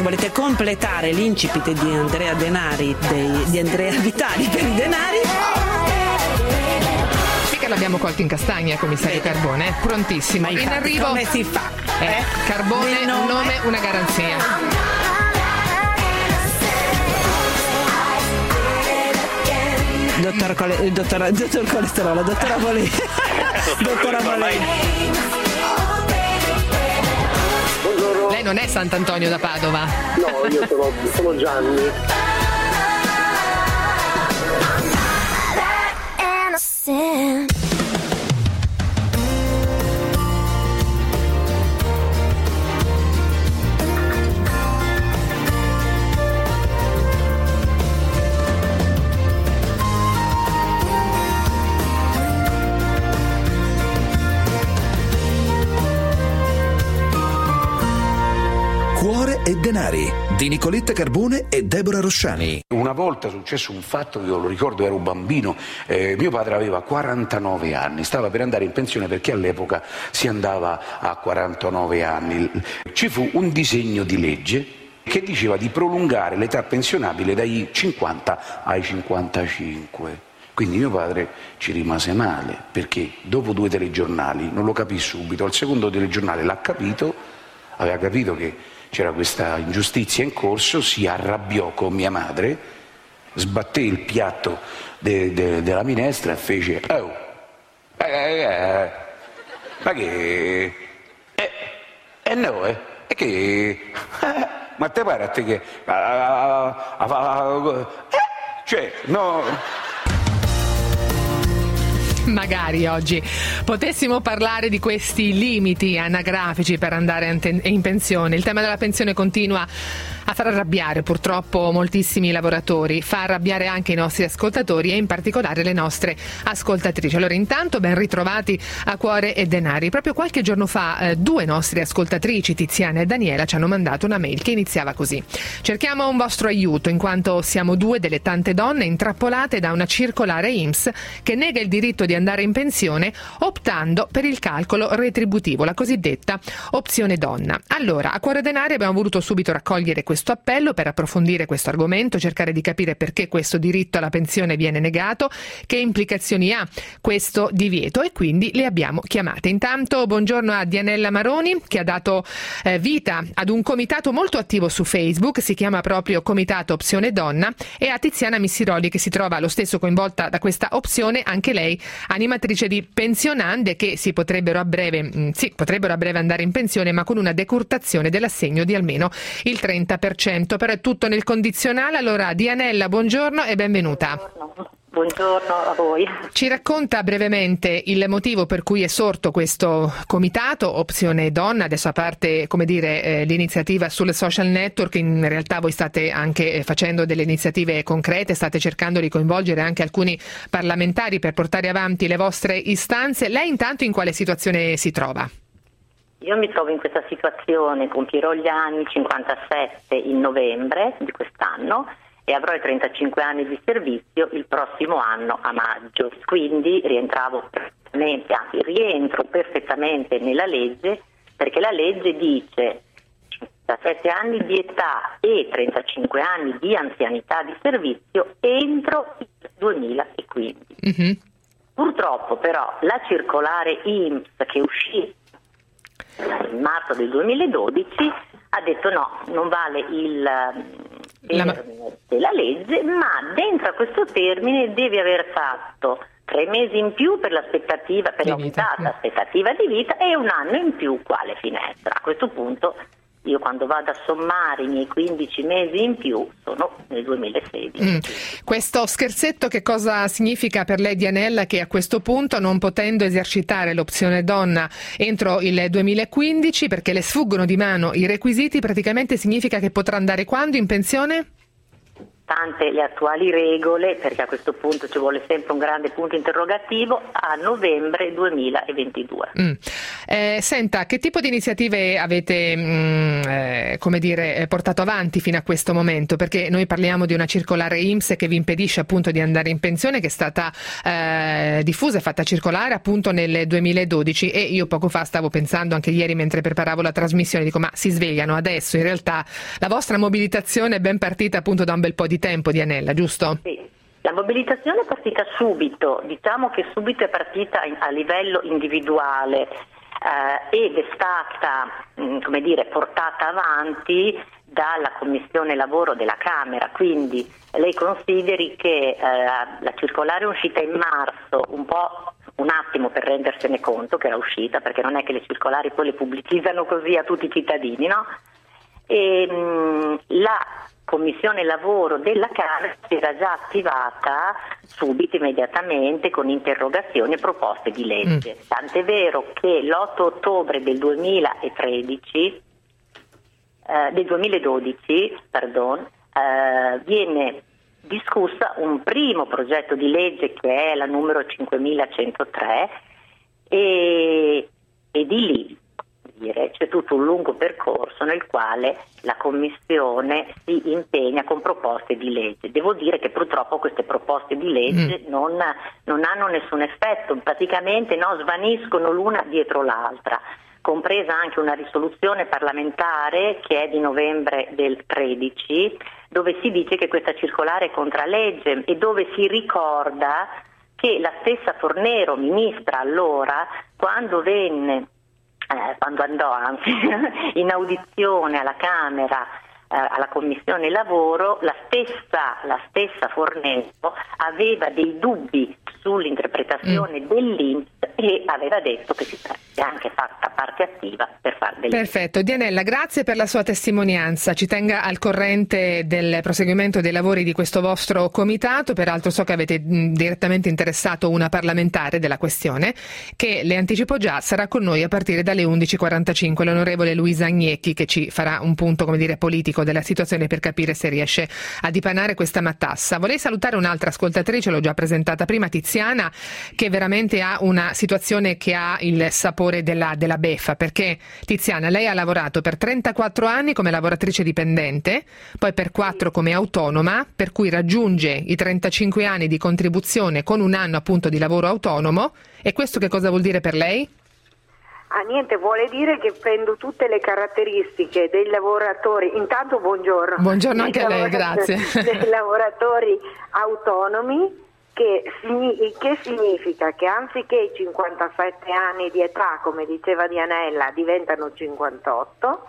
se volete completare l'incipit di Andrea Denari, di Andrea Vitali per i denari. Mica l'abbiamo colto in castagna, commissario Carbone, prontissimo. Ma in arrivo. come si fa? Carbone, un nome, una garanzia. Dottor Colesterolo, dottora Bolè. Dottora Bolè. Buongiorno. Lei non è Sant'Antonio da Padova? No, io sono Gianni. Cuore e denari di Nicoletta Carbone e Deborah Rosciani. Una volta è successo un fatto che io lo ricordo, ero bambino, mio padre aveva 49 anni, stava per andare in pensione perché all'epoca si andava a 49 anni. Ci fu un disegno di legge che diceva di prolungare l'età pensionabile dai 50 ai 55. Quindi mio padre ci rimase male perché dopo 2 telegiornali, non lo capì subito, al secondo telegiornale l'ha capito, aveva capito che c'era questa ingiustizia in corso, si arrabbiò con mia madre, sbatté il piatto della minestra e fece ma che no, è che ma te pare a te che cioè no. Magari oggi potessimo parlare di questi limiti anagrafici per andare in pensione. Il tema della pensione continua a far arrabbiare purtroppo moltissimi lavoratori, fa arrabbiare anche i nostri ascoltatori e in particolare le nostre ascoltatrici. Allora intanto ben ritrovati a Cuore e Denari. Proprio qualche giorno fa 2 nostre ascoltatrici, Tiziana e Daniela, ci hanno mandato una mail che iniziava così: cerchiamo un vostro aiuto in quanto siamo 2 delle tante donne intrappolate da una circolare INPS che nega il diritto di andare in pensione optando per il calcolo retributivo, la cosiddetta opzione donna. Allora, a Cuore Denari abbiamo voluto subito raccogliere questo appello per approfondire questo argomento, cercare di capire perché questo diritto alla pensione viene negato, che implicazioni ha questo divieto, e quindi le abbiamo chiamate. Intanto buongiorno a Dianella Maroni, che ha dato vita ad un comitato molto attivo su Facebook, si chiama proprio Comitato Opzione Donna, e a Tiziana Missiroli, che si trova lo stesso coinvolta da questa opzione, anche lei animatrice di pensionande che potrebbero a breve andare in pensione, ma con una decurtazione dell'assegno di almeno il 30%. Però è tutto nel condizionale. Allora Dianella, buongiorno e benvenuta. Buongiorno a voi. Ci racconta brevemente il motivo per cui è sorto questo comitato Opzione Donna, adesso a parte l'iniziativa sulle social network, in realtà voi state anche facendo delle iniziative concrete, state cercando di coinvolgere anche alcuni parlamentari per portare avanti le vostre istanze. Lei intanto in quale situazione si trova? Io mi trovo in questa situazione, compierò gli anni 57 in novembre di quest'anno e avrò i 35 anni di servizio il prossimo anno a maggio, quindi rientro perfettamente nella legge, perché la legge dice 57 anni di età e 35 anni di anzianità di servizio entro il 2015. Mm-hmm. Purtroppo però la circolare INPS che è uscita in marzo del 2012 ha detto no, non vale il termine della legge, ma dentro a questo termine devi aver fatto 3 mesi in più per l'aspettativa, per l'aumentata aspettativa di vita, e 1 anno in più quale finestra. A questo punto io quando vado a sommare i miei 15 mesi in più sono nel 2016. Questo scherzetto che cosa significa per lei, Dianella, che a questo punto, non potendo esercitare l'opzione donna entro il 2015 perché le sfuggono di mano i requisiti, praticamente significa che potrà andare quando in pensione? stante le attuali regole, perché a questo punto ci vuole sempre un grande punto interrogativo, a novembre 2022. Senta, che tipo di iniziative avete portato avanti fino a questo momento? Perché noi parliamo di una circolare INPS che vi impedisce appunto di andare in pensione, che è stata diffusa e fatta circolare appunto nel 2012, e io poco fa stavo pensando, anche ieri mentre preparavo la trasmissione, dico ma si svegliano adesso, in realtà la vostra mobilitazione è ben partita appunto da un bel po' di tempo, Dianella, giusto? Sì, la mobilitazione è partita subito, diciamo che subito è partita a livello individuale ed è stata portata avanti dalla Commissione Lavoro della Camera, quindi lei consideri che la circolare è uscita in marzo, un attimo per rendersene conto che era uscita, perché non è che le circolari poi le pubblicizzano così a tutti i cittadini, no? E la Commissione Lavoro della Camera si era già attivata subito, immediatamente, con interrogazioni e proposte di legge. Tant'è vero che l'8 ottobre del 2012 viene discussa un primo progetto di legge che è la numero 5103 e di lì c'è tutto un lungo percorso nel quale la Commissione si impegna con proposte di legge. Devo dire che purtroppo queste proposte di legge non hanno nessun effetto, praticamente svaniscono l'una dietro l'altra, compresa anche una risoluzione parlamentare che è di novembre del 13, dove si dice che questa circolare è contralegge e dove si ricorda che la stessa Fornero, ministra allora, quando andò in audizione alla Camera, alla Commissione Lavoro, la stessa Fornero aveva dei dubbi sull'interpretazione dell'INPS e aveva detto che si sarebbe anche fatta parte attiva per fare delle... Perfetto, Dianella, grazie per la sua testimonianza, ci tenga al corrente del proseguimento dei lavori di questo vostro comitato. Peraltro so che avete direttamente interessato una parlamentare della questione, che le anticipo già sarà con noi a partire dalle 11.45, l'onorevole Luisa Agnecchi, che ci farà un punto politico della situazione per capire se riesce a dipanare questa matassa. Vorrei salutare un'altra ascoltatrice, l'ho già presentata prima, Tiziana, che veramente ha una situazione che ha il sapore della beffa, perché Tiziana, lei ha lavorato per 34 anni come lavoratrice dipendente, poi per 4 come autonoma, per cui raggiunge i 35 anni di contribuzione con un anno appunto di lavoro autonomo. E questo che cosa vuol dire per lei? Niente, vuole dire che prendo tutte le caratteristiche dei lavoratori, intanto buongiorno. Buongiorno anche a lei, grazie. Dei lavoratori autonomi, che significa che anziché i 57 anni di età, come diceva Dianella, diventano 58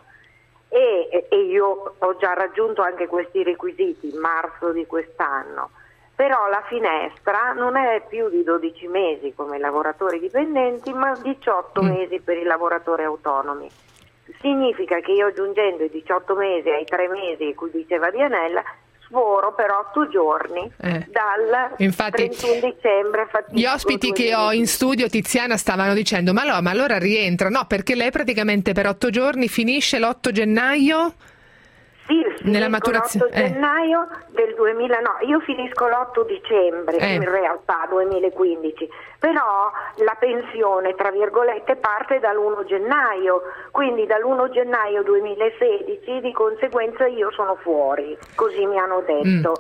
e io ho già raggiunto anche questi requisiti in marzo di quest'anno. Però la finestra non è più di 12 mesi come i lavoratori dipendenti, ma 18 mesi per i lavoratori autonomi. Significa che io, aggiungendo i 18 mesi ai 3 mesi di cui diceva Dianella, sforo per 8 giorni dal 31 dicembre. Gli ospiti che ho in studio, Tiziana, stavano dicendo ma allora rientra? No, perché lei praticamente per 8 giorni finisce l'8 gennaio? Sì, nella maturazione. L'8 gennaio del 2000, no, io finisco l'8 dicembre in realtà 2015, però la pensione tra virgolette parte dall'1 gennaio, quindi dall'1 gennaio 2016 di conseguenza io sono fuori, così mi hanno detto.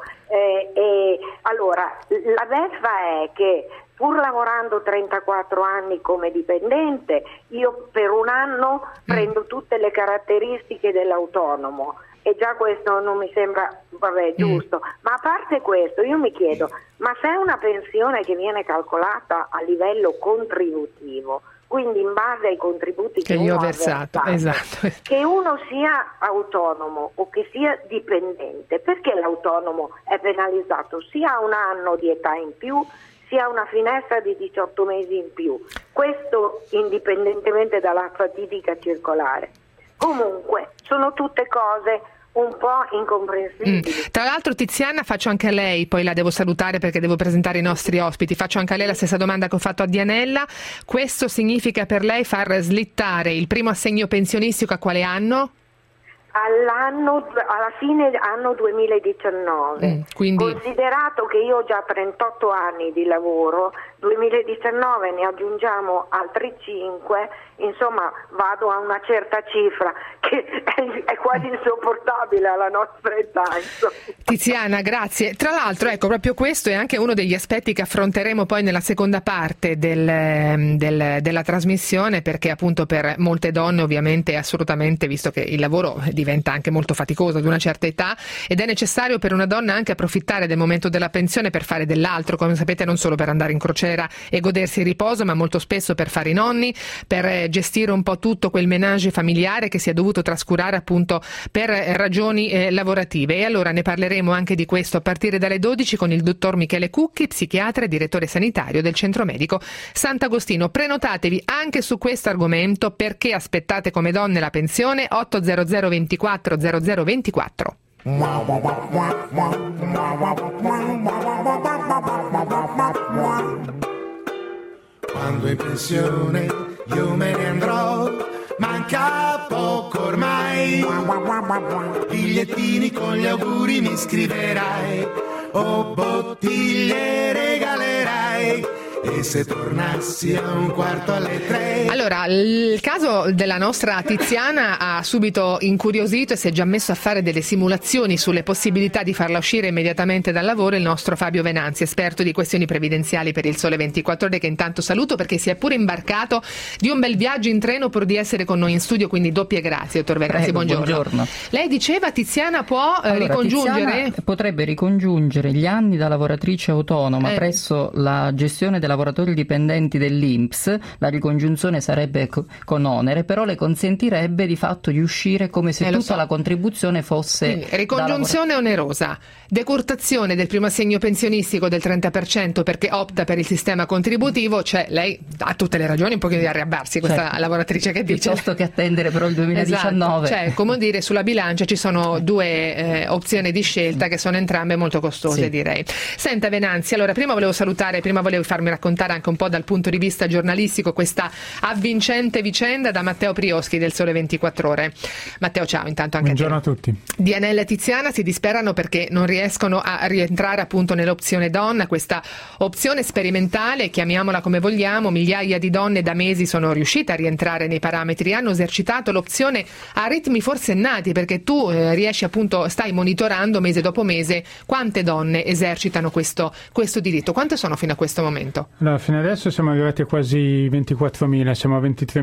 Allora la beffa è che pur lavorando 34 anni come dipendente, io per un anno prendo tutte le caratteristiche dell'autonomo. E già questo non mi sembra giusto, ma a parte questo io mi chiedo, ma se è una pensione che viene calcolata a livello contributivo, quindi in base ai contributi che io ho versato, esatto, che uno sia autonomo o che sia dipendente, perché l'autonomo è penalizzato sia a un anno di età in più sia una finestra di 18 mesi in più, questo indipendentemente dalla fatidica circolare. Comunque sono tutte cose un po' incomprensibili. Tra l'altro, Tiziana, faccio anche a lei, poi la devo salutare perché devo presentare i nostri ospiti, faccio anche a lei la stessa domanda che ho fatto a Dianella. Questo significa per lei far slittare il primo assegno pensionistico a quale anno? alla fine anno 2019. Quindi... Considerato che io ho già 38 anni di lavoro, 2019 ne aggiungiamo altri 5, insomma vado a una certa cifra che è quasi insopportabile alla nostra età. Tiziana, grazie. Tra l'altro, ecco, proprio questo è anche uno degli aspetti che affronteremo poi nella seconda parte della trasmissione, perché appunto per molte donne ovviamente assolutamente, visto che il lavoro diventa anche molto faticoso ad una certa età, ed è necessario per una donna anche approfittare del momento della pensione per fare dell'altro, come sapete, non solo per andare in crociera e godersi il riposo, ma molto spesso per fare i nonni, per gestire un po' tutto quel ménage familiare che si è dovuto trascurare appunto per ragioni lavorative. E allora ne parleremo anche di questo a partire dalle 12 con il dottor Michele Cucchi, psichiatra e direttore sanitario del Centro Medico Sant'Agostino. Prenotatevi anche su questo argomento, perché aspettate come donne la pensione. 800 24 00 24. Quando in pensione io me ne andrò, manca poco ormai, bigliettini con gli auguri mi scriverai, o bottiglie regalerai, e se tornassi a 2:45. Allora, il caso della nostra Tiziana ha subito incuriosito e si è già messo a fare delle simulazioni sulle possibilità di farla uscire immediatamente dal lavoro il nostro Fabio Venanzi, esperto di questioni previdenziali per il Sole 24 Ore, che intanto saluto perché si è pure imbarcato di un bel viaggio in treno pur di essere con noi in studio, quindi doppie grazie, dottor Venanzi. Buongiorno. Lei diceva, Tiziana può ricongiungere? Tiziana potrebbe ricongiungere gli anni da lavoratrice autonoma presso la gestione dei lavoratori dipendenti dell'INPS. La ricongiunzione sarebbe con onere, però le consentirebbe di fatto di uscire come se tutta la contribuzione fosse... Quindi, ricongiunzione onerosa, decurtazione del primo assegno pensionistico del 30% perché opta per il sistema contributivo, cioè lei ha tutte le ragioni un pochino di arrabbiarsi, questa lavoratrice che dice... Piuttosto che attendere però il 2019. Esatto. Cioè, come dire, sulla bilancia ci sono due opzioni di scelta che sono entrambe molto costose, direi. Senta Venanzi, allora prima volevo farmi raccontare anche un po' dal punto di vista giornalistico questa avvincente vicenda da Matteo Prioschi del Sole 24 Ore. Matteo, ciao, intanto anche buongiorno a te. A tutti. Dianella e Tiziana si disperano perché non riescono a rientrare appunto nell'opzione donna, questa opzione sperimentale, chiamiamola come vogliamo. Migliaia di donne da mesi sono riuscite a rientrare nei parametri, hanno esercitato l'opzione a ritmi forsennati, perché tu riesci appunto, stai monitorando mese dopo mese quante donne esercitano questo diritto. Quante sono fino a questo momento? Allora, fino adesso siamo arrivati a quasi 24.000, siamo a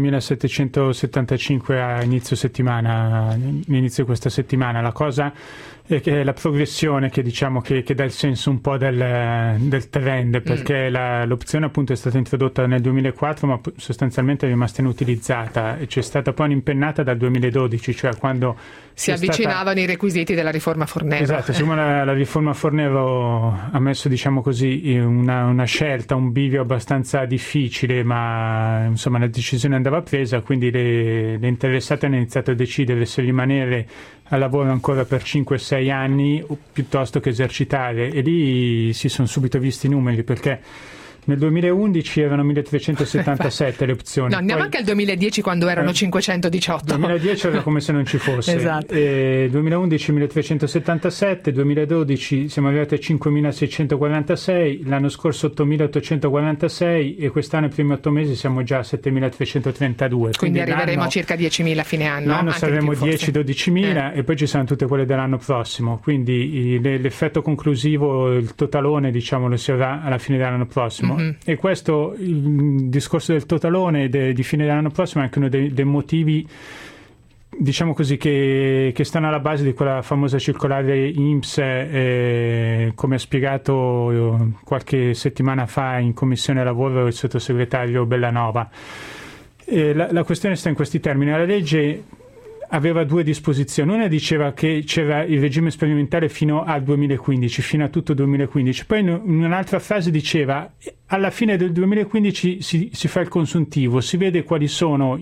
23.775 a inizio settimana, all'inizio di questa settimana. La cosa è che la progressione che diciamo che dà il senso un po' del trend, perché l'opzione appunto è stata introdotta nel 2004 ma sostanzialmente è rimasta inutilizzata e c'è stata poi un'impennata dal 2012, cioè quando si avvicinavano i requisiti della riforma Fornero. Esatto, siccome la riforma Fornero ha messo, diciamo così, una scelta, un bivio abbastanza difficile, ma insomma la decisione andava presa, quindi le interessate hanno iniziato a decidere se rimanere al lavoro ancora per 5-6 anni o piuttosto che esercitare, e lì si sono subito visti i numeri, perché nel 2011 erano 1377 le opzioni. No, andiamo anche al 2010 quando erano 518. 2010 era come se non ci fosse. Esatto. 2011 1377, 2012 siamo arrivati a 5646, l'anno scorso 8846 e quest'anno i primi 8 mesi siamo già a 7332. Quindi arriveremo a circa 10.000 a fine anno. L'anno saremo 10-12.000 e poi ci saranno tutte quelle dell'anno prossimo. Quindi l'effetto conclusivo, il totalone, diciamo, lo si avrà alla fine dell'anno prossimo. E questo, il discorso del totalone di fine dell'anno prossimo è anche uno dei motivi, diciamo così, che stanno alla base di quella famosa circolare INPS, come ha spiegato qualche settimana fa in Commissione Lavoro il sottosegretario Bellanova. La questione sta in questi termini. La legge aveva due disposizioni. Una diceva che c'era il regime sperimentale fino al 2015, fino a tutto 2015. Poi in un'altra frase diceva alla fine del 2015 si fa il consuntivo, si vede quali sono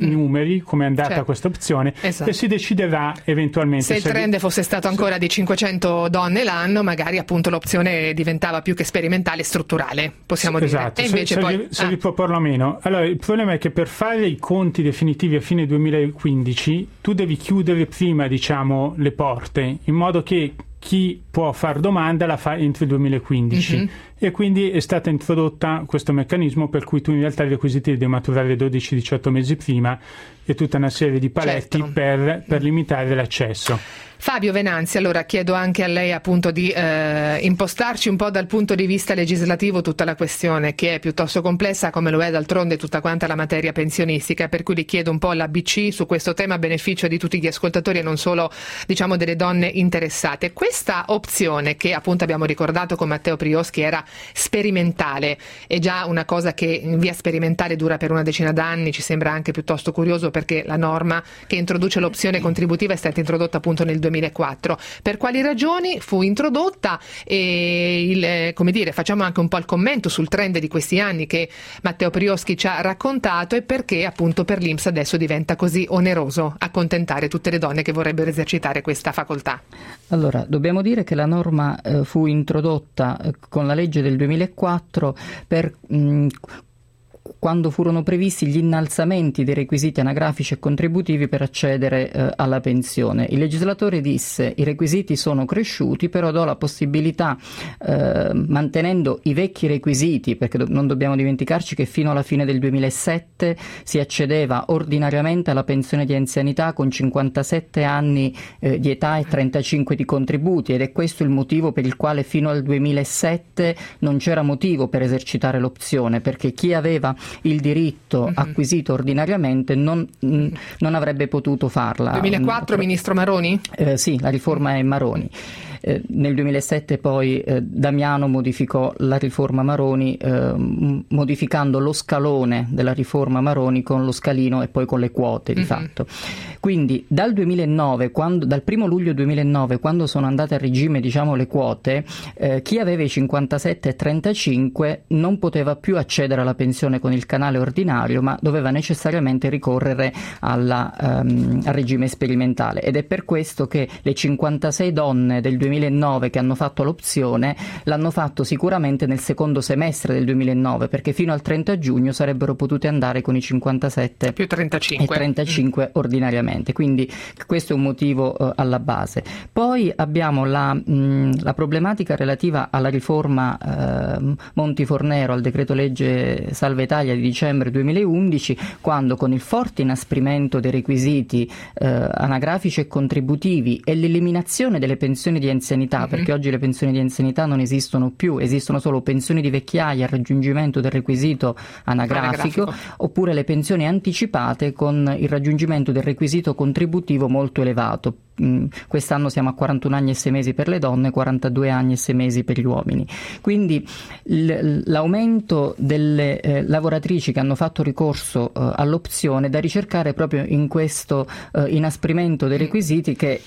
numeri, come è andata questa opzione, e si deciderà eventualmente se il trend fosse stato ancora di 500 donne l'anno, magari appunto l'opzione diventava più che sperimentale, strutturale, possiamo dire. E invece se riproporlo meno. Allora, il problema è che per fare i conti definitivi a fine 2015 tu devi chiudere prima, diciamo, le porte, in modo che chi può far domanda la fa entro il 2015 e quindi è stata introdotta questo meccanismo per cui tu in realtà i requisiti li devi maturare 12-18 mesi prima e tutta una serie di paletti per limitare l'accesso. Fabio Venanzi, allora chiedo anche a lei appunto di impostarci un po' dal punto di vista legislativo tutta la questione, che è piuttosto complessa, come lo è d'altronde tutta quanta la materia pensionistica, per cui le chiedo un po' l'ABC su questo tema a beneficio di tutti gli ascoltatori e non solo, diciamo, delle donne interessate. Questa opzione, che appunto abbiamo ricordato con Matteo Prioschi era sperimentale, è già una cosa che in via sperimentale dura per una decina d'anni, ci sembra anche piuttosto curioso perché la norma che introduce l'opzione contributiva è stata introdotta appunto nel 2004. Per quali ragioni fu introdotta e come dire, facciamo anche un po' il commento sul trend di questi anni che Matteo Prioschi ci ha raccontato e perché appunto per l'INPS adesso diventa così oneroso accontentare tutte le donne che vorrebbero esercitare questa facoltà. Allora, dobbiamo dire che la norma fu introdotta con la legge del 2004 per quando furono previsti gli innalzamenti dei requisiti anagrafici e contributivi per accedere alla pensione. Il legislatore disse: i requisiti sono cresciuti, però do la possibilità, mantenendo i vecchi requisiti, perché non dobbiamo dimenticarci che fino alla fine del 2007 si accedeva ordinariamente alla pensione di anzianità con 57 anni di età e 35 di contributi, ed è questo il motivo per il quale fino al 2007 non c'era motivo per esercitare l'opzione, perché chi aveva il diritto acquisito ordinariamente non avrebbe potuto farla. 2004 Ministro Maroni? Sì, la riforma è Maroni. Nel 2007 poi Damiano modificò la riforma Maroni, modificando lo scalone della riforma Maroni con lo scalino e poi con le quote di fatto. Quindi dal 2009, dal 1 luglio 2009, quando sono andate a regime, diciamo, le quote, chi aveva i 57 e 35 non poteva più accedere alla pensione con il canale ordinario, ma doveva necessariamente ricorrere al regime sperimentale, ed è per questo che le 56 donne del 2009 che hanno fatto l'opzione l'hanno fatto sicuramente nel secondo semestre del 2009, perché fino al 30 giugno sarebbero potute andare con i 57 più 35 e 35 ordinariamente. Quindi questo è un motivo alla base. Poi abbiamo la problematica relativa alla riforma Monti-Fornero, al decreto legge Salva Italia di dicembre 2011, quando con il forte inasprimento dei requisiti anagrafici e contributivi e l'eliminazione delle pensioni di anzianità, perché oggi le pensioni di anzianità non esistono più, esistono solo pensioni di vecchiaia al raggiungimento del requisito anagrafico, oppure le pensioni anticipate con il raggiungimento del requisito contributivo molto elevato. Quest'anno siamo a 41 anni e 6 mesi per le donne, 42 anni e 6 mesi per gli uomini. Quindi l'aumento delle lavoratrici che hanno fatto ricorso all'opzione è da ricercare proprio in questo inasprimento dei requisiti, che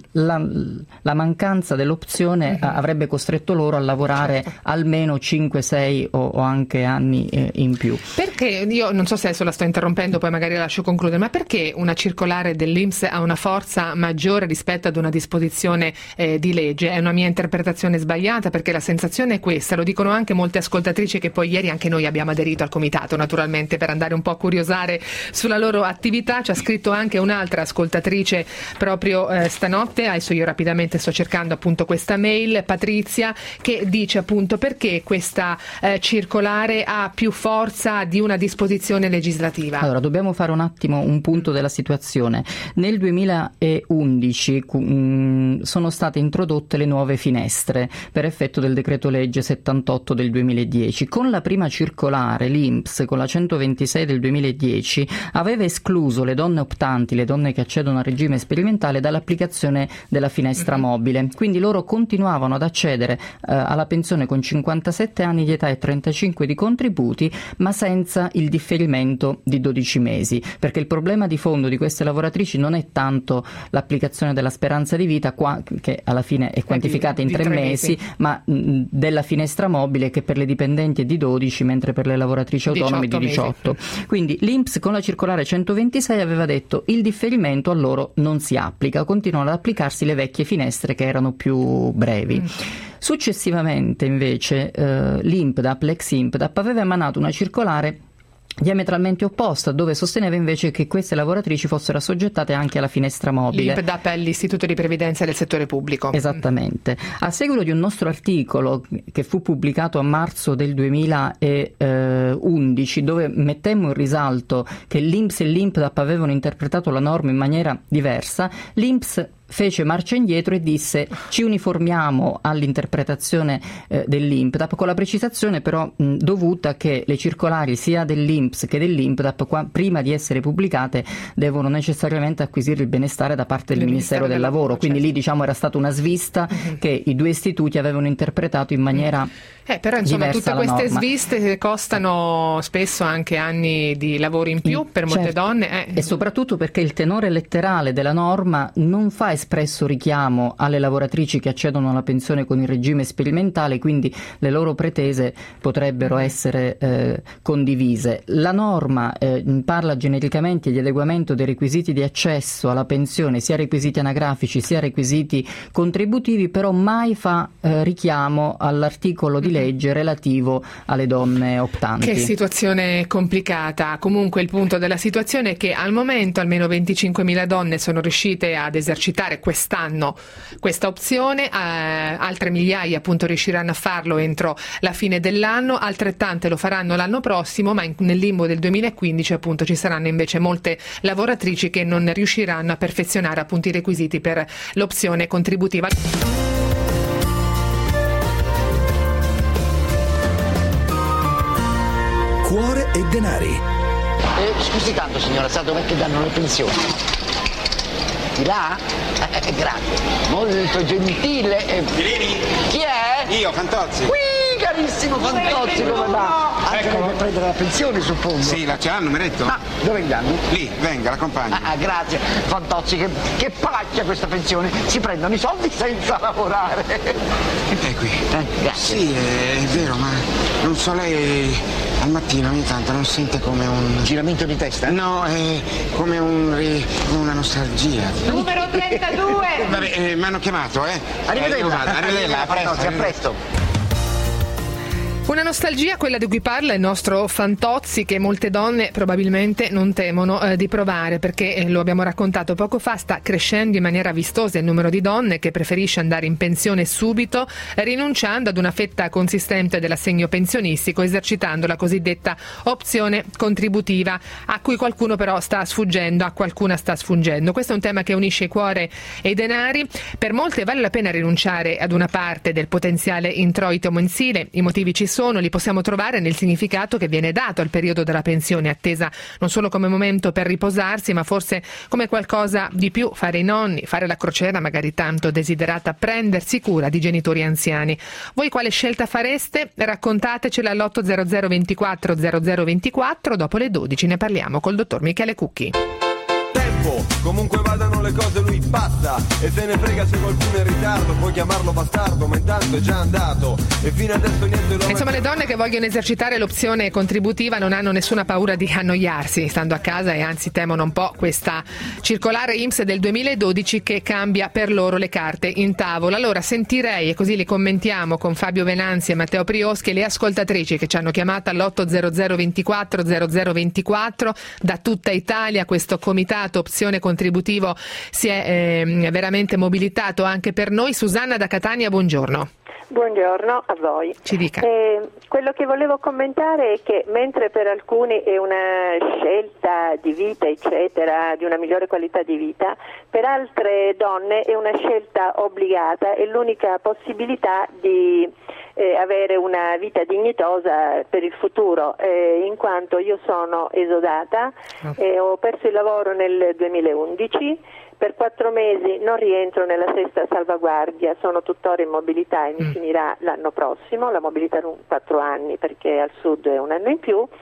la mancanza dell'opzione avrebbe costretto loro a lavorare almeno 5, 6 o anche anni in più. Perché, io non so se adesso la sto interrompendo, poi magari la lascio concludere, ma perché una circolare dell'INPS ha una forza maggiore rispetto ad una disposizione di legge? È una mia interpretazione sbagliata? Perché la sensazione è questa, lo dicono anche molte ascoltatrici che poi ieri anche noi abbiamo aderito al comitato, naturalmente, per andare un po' a curiosare sulla loro attività. Ci ha scritto anche un'altra ascoltatrice proprio stanotte, adesso io rapidamente sto cercando appunto questa mail, Patrizia, che dice appunto perché questa circolare ha più forza di una disposizione legislativa. Allora, dobbiamo fare un attimo un punto della situazione. Nel 2011 sono state introdotte le nuove finestre per effetto del decreto legge 78 del 2010. Con la prima circolare l'INPS, con la 126 del 2010, aveva escluso le donne optanti, le donne che accedono al regime sperimentale, dall'applicazione della finestra mobile. Quindi loro continuavano ad accedere alla pensione con 57 anni di età e 35 di contributi, ma senza il differimento di 12 mesi, perché il problema di fondo di queste lavoratrici non è tanto l'applicazione quantificazione della speranza di vita che alla fine è quantificata in 3 mesi, ma della finestra mobile che per le dipendenti è di 12, mentre per le lavoratrici autonome di 18. Quindi l'INPS con la circolare 126 aveva detto il differimento a loro non si applica, continuano ad applicarsi le vecchie finestre che erano più brevi. Successivamente invece l'INPDAP, l'ex INPDAP, aveva emanato una circolare diametralmente opposta, dove sosteneva invece che queste lavoratrici fossero assoggettate anche alla finestra mobile. L'INPDAP è l'Istituto di Previdenza del settore pubblico. Esattamente. A seguito di un nostro articolo che fu pubblicato a marzo del 2011, dove mettemmo in risalto che l'INPS e l'INPDAP avevano interpretato la norma in maniera diversa, l'INPS fece marcia indietro e disse ci uniformiamo all'interpretazione dell'INPDAP, con la precisazione però dovuta che le circolari sia dell'INPS che dell'INPDAP prima di essere pubblicate devono necessariamente acquisire il benestare da parte del Ministero del Lavoro, quindi lì diciamo era stata una svista che i due istituti avevano interpretato in maniera però insomma tutte queste norma. sviste costano spesso anche anni di lavoro in più per molte donne e soprattutto perché il tenore letterale della norma non fa espresso richiamo alle lavoratrici che accedono alla pensione con il regime sperimentale, quindi le loro pretese potrebbero essere condivise. La norma parla genericamente di adeguamento dei requisiti di accesso alla pensione, sia requisiti anagrafici sia requisiti contributivi, però mai fa richiamo all'articolo di legge relativo alle donne optanti. Che situazione complicata. Comunque il punto della situazione è che al momento almeno 25.000 donne sono riuscite ad esercitare quest'anno questa opzione, altre migliaia appunto riusciranno a farlo entro la fine dell'anno, altrettante lo faranno l'anno prossimo, ma nel limbo del 2015 appunto ci saranno invece molte lavoratrici che non riusciranno a perfezionare appunto i requisiti per l'opzione contributiva. Cuore e denari. Scusi tanto signora, sa dov'è che danno le pensioni? Di là? Grazie, molto gentile. Chi è? Io, Fantozzi. Carissimo Fantozzi, come va? Anche per prendere la pensione, suppongo. Sì, la c'è al numeretto? Ma dove andiamo? Lì, venga, l'accompagno. Grazie. Fantozzi, che pacchia questa pensione. Si prendono i soldi senza lavorare. È qui. Grazie. Sì, è vero, ma non so, lei al mattino ogni tanto non sente come un giramento di testa? No, è come una nostalgia. Numero 32. Vabbè, mi hanno chiamato, Arrivederci. A presto. Una nostalgia, quella di cui parla il nostro Fantozzi, che molte donne probabilmente non temono di provare, perché lo abbiamo raccontato poco fa, sta crescendo in maniera vistosa il numero di donne che preferisce andare in pensione subito, rinunciando ad una fetta consistente dell'assegno pensionistico, esercitando la cosiddetta opzione contributiva, a cui qualcuno però sta sfuggendo, a qualcuna sta sfuggendo. Questo è un tema che unisce cuore e denari. Per molte vale la pena rinunciare ad una parte del potenziale introito mensile. I motivi ci sono, li possiamo trovare nel significato che viene dato al periodo della pensione, attesa non solo come momento per riposarsi, ma forse come qualcosa di più: fare i nonni, fare la crociera magari tanto desiderata, prendersi cura di genitori anziani. Voi quale scelta fareste? Raccontatecela all'800 24 0024, dopo le 12 ne parliamo col dottor Michele Cucchi. Comunque vadano le cose lui passa e se ne frega se qualcuno è in ritardo, puoi chiamarlo bastardo ma intanto è già andato e fino adesso niente lo... Insomma, le donne che vogliono esercitare l'opzione contributiva non hanno nessuna paura di annoiarsi stando a casa e anzi temono un po' questa circolare INPS del 2012 che cambia per loro le carte in tavola. Allora sentirei, e così li commentiamo con Fabio Venanzi e Matteo Prioschi, le ascoltatrici che ci hanno chiamato all'800 24 0024 da tutta Italia. Questo comitato opzione contributivo si è veramente mobilitato anche per noi. Susanna da Catania, buongiorno. Buongiorno a voi. Ci dica. Quello che volevo commentare è che mentre per alcuni è una scelta di vita, eccetera, di una migliore qualità di vita, per altre donne è una scelta obbligata, è l'unica possibilità di avere una vita dignitosa per il futuro, in quanto io sono esodata, ho perso il lavoro nel 2011, per 4 mesi non rientro nella sesta salvaguardia, sono tuttora in mobilità e mi finirà l'anno prossimo, la mobilità 4 anni perché al sud è un anno in più,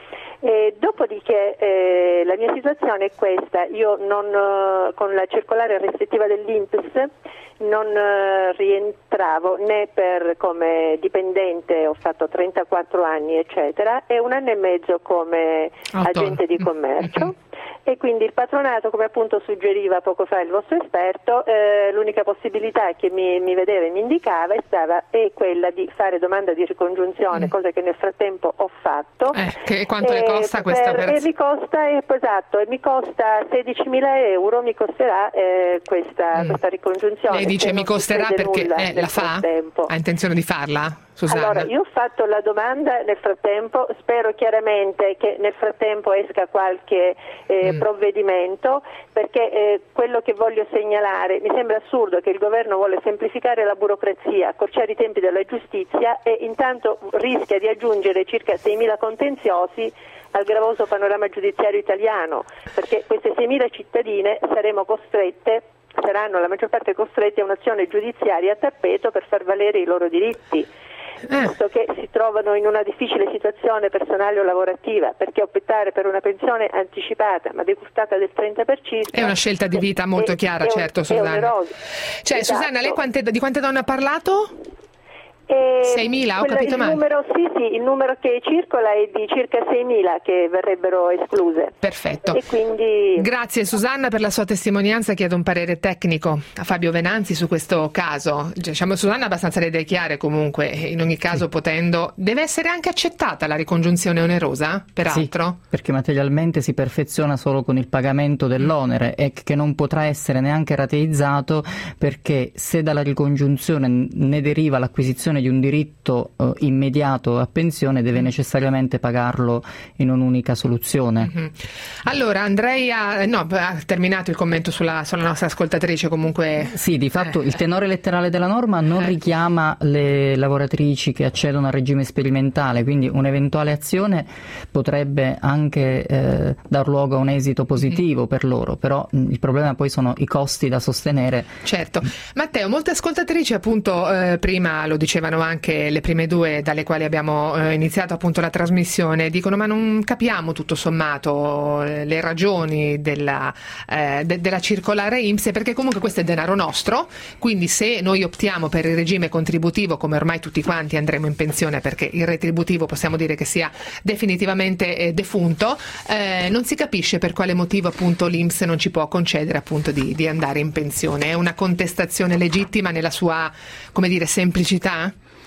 Dopodiché la mia situazione è questa: io con la circolare restrittiva dell'INPS non rientravo né come dipendente, ho fatto 34 anni eccetera, e 1 anno e mezzo come agente di commercio. E quindi il patronato, come appunto suggeriva poco fa il vostro esperto, l'unica possibilità che mi vedeva e mi indicava è quella di fare domanda di ricongiunzione, cosa che nel frattempo ho fatto. Quanto le costa questa operazione? Mi costa 16.000 euro, mi costerà questa ricongiunzione. Lei dice mi costerà perché la fa? Ha intenzione di farla? Susanna. Allora, io ho fatto la domanda nel frattempo, spero chiaramente che nel frattempo esca qualche provvedimento, perché quello che voglio segnalare, mi sembra assurdo che il governo vuole semplificare la burocrazia, accorciare i tempi della giustizia e intanto rischia di aggiungere circa 6.000 contenziosi al gravoso panorama giudiziario italiano, perché queste 6.000 cittadine saranno la maggior parte costretti a un'azione giudiziaria a tappeto per far valere i loro diritti. Visto che si trovano in una difficile situazione personale o lavorativa, perché optare per una pensione anticipata ma decurtata del 30% è una scelta di vita molto chiara, certo, Susanna. Cioè, esatto. Susanna, lei di quante donne ha parlato? 6.000, ho capito male. Il numero che circola è di circa 6.000 che verrebbero escluse. Perfetto. E quindi... Grazie Susanna per la sua testimonianza. Chiedo un parere tecnico a Fabio Venanzi su questo caso. Diciamo, Susanna ha abbastanza le idee chiare comunque, in ogni caso potendo. Deve essere anche accettata la ricongiunzione onerosa, peraltro? Sì, perché materialmente si perfeziona solo con il pagamento dell'onere e che non potrà essere neanche rateizzato, perché se dalla ricongiunzione ne deriva l'acquisizione di un diritto immediato a pensione, deve necessariamente pagarlo in un'unica soluzione. Allora andrei ha terminato il commento sulla nostra ascoltatrice. Comunque sì, di fatto il tenore letterale della norma non richiama le lavoratrici che accedono al regime sperimentale, quindi un'eventuale azione potrebbe anche dar luogo a un esito positivo per loro, però il problema poi sono i costi da sostenere. Certo. Matteo, molte ascoltatrici appunto prima lo dicevano anche le prime due dalle quali abbiamo iniziato appunto la trasmissione, dicono ma non capiamo tutto sommato le ragioni della circolare INPS, perché comunque questo è denaro nostro, quindi se noi optiamo per il regime contributivo, come ormai tutti quanti andremo in pensione perché il retributivo possiamo dire che sia definitivamente defunto, non si capisce per quale motivo appunto l'INPS non ci può concedere appunto di andare in pensione. È una contestazione legittima nella sua, come dire, semplicità?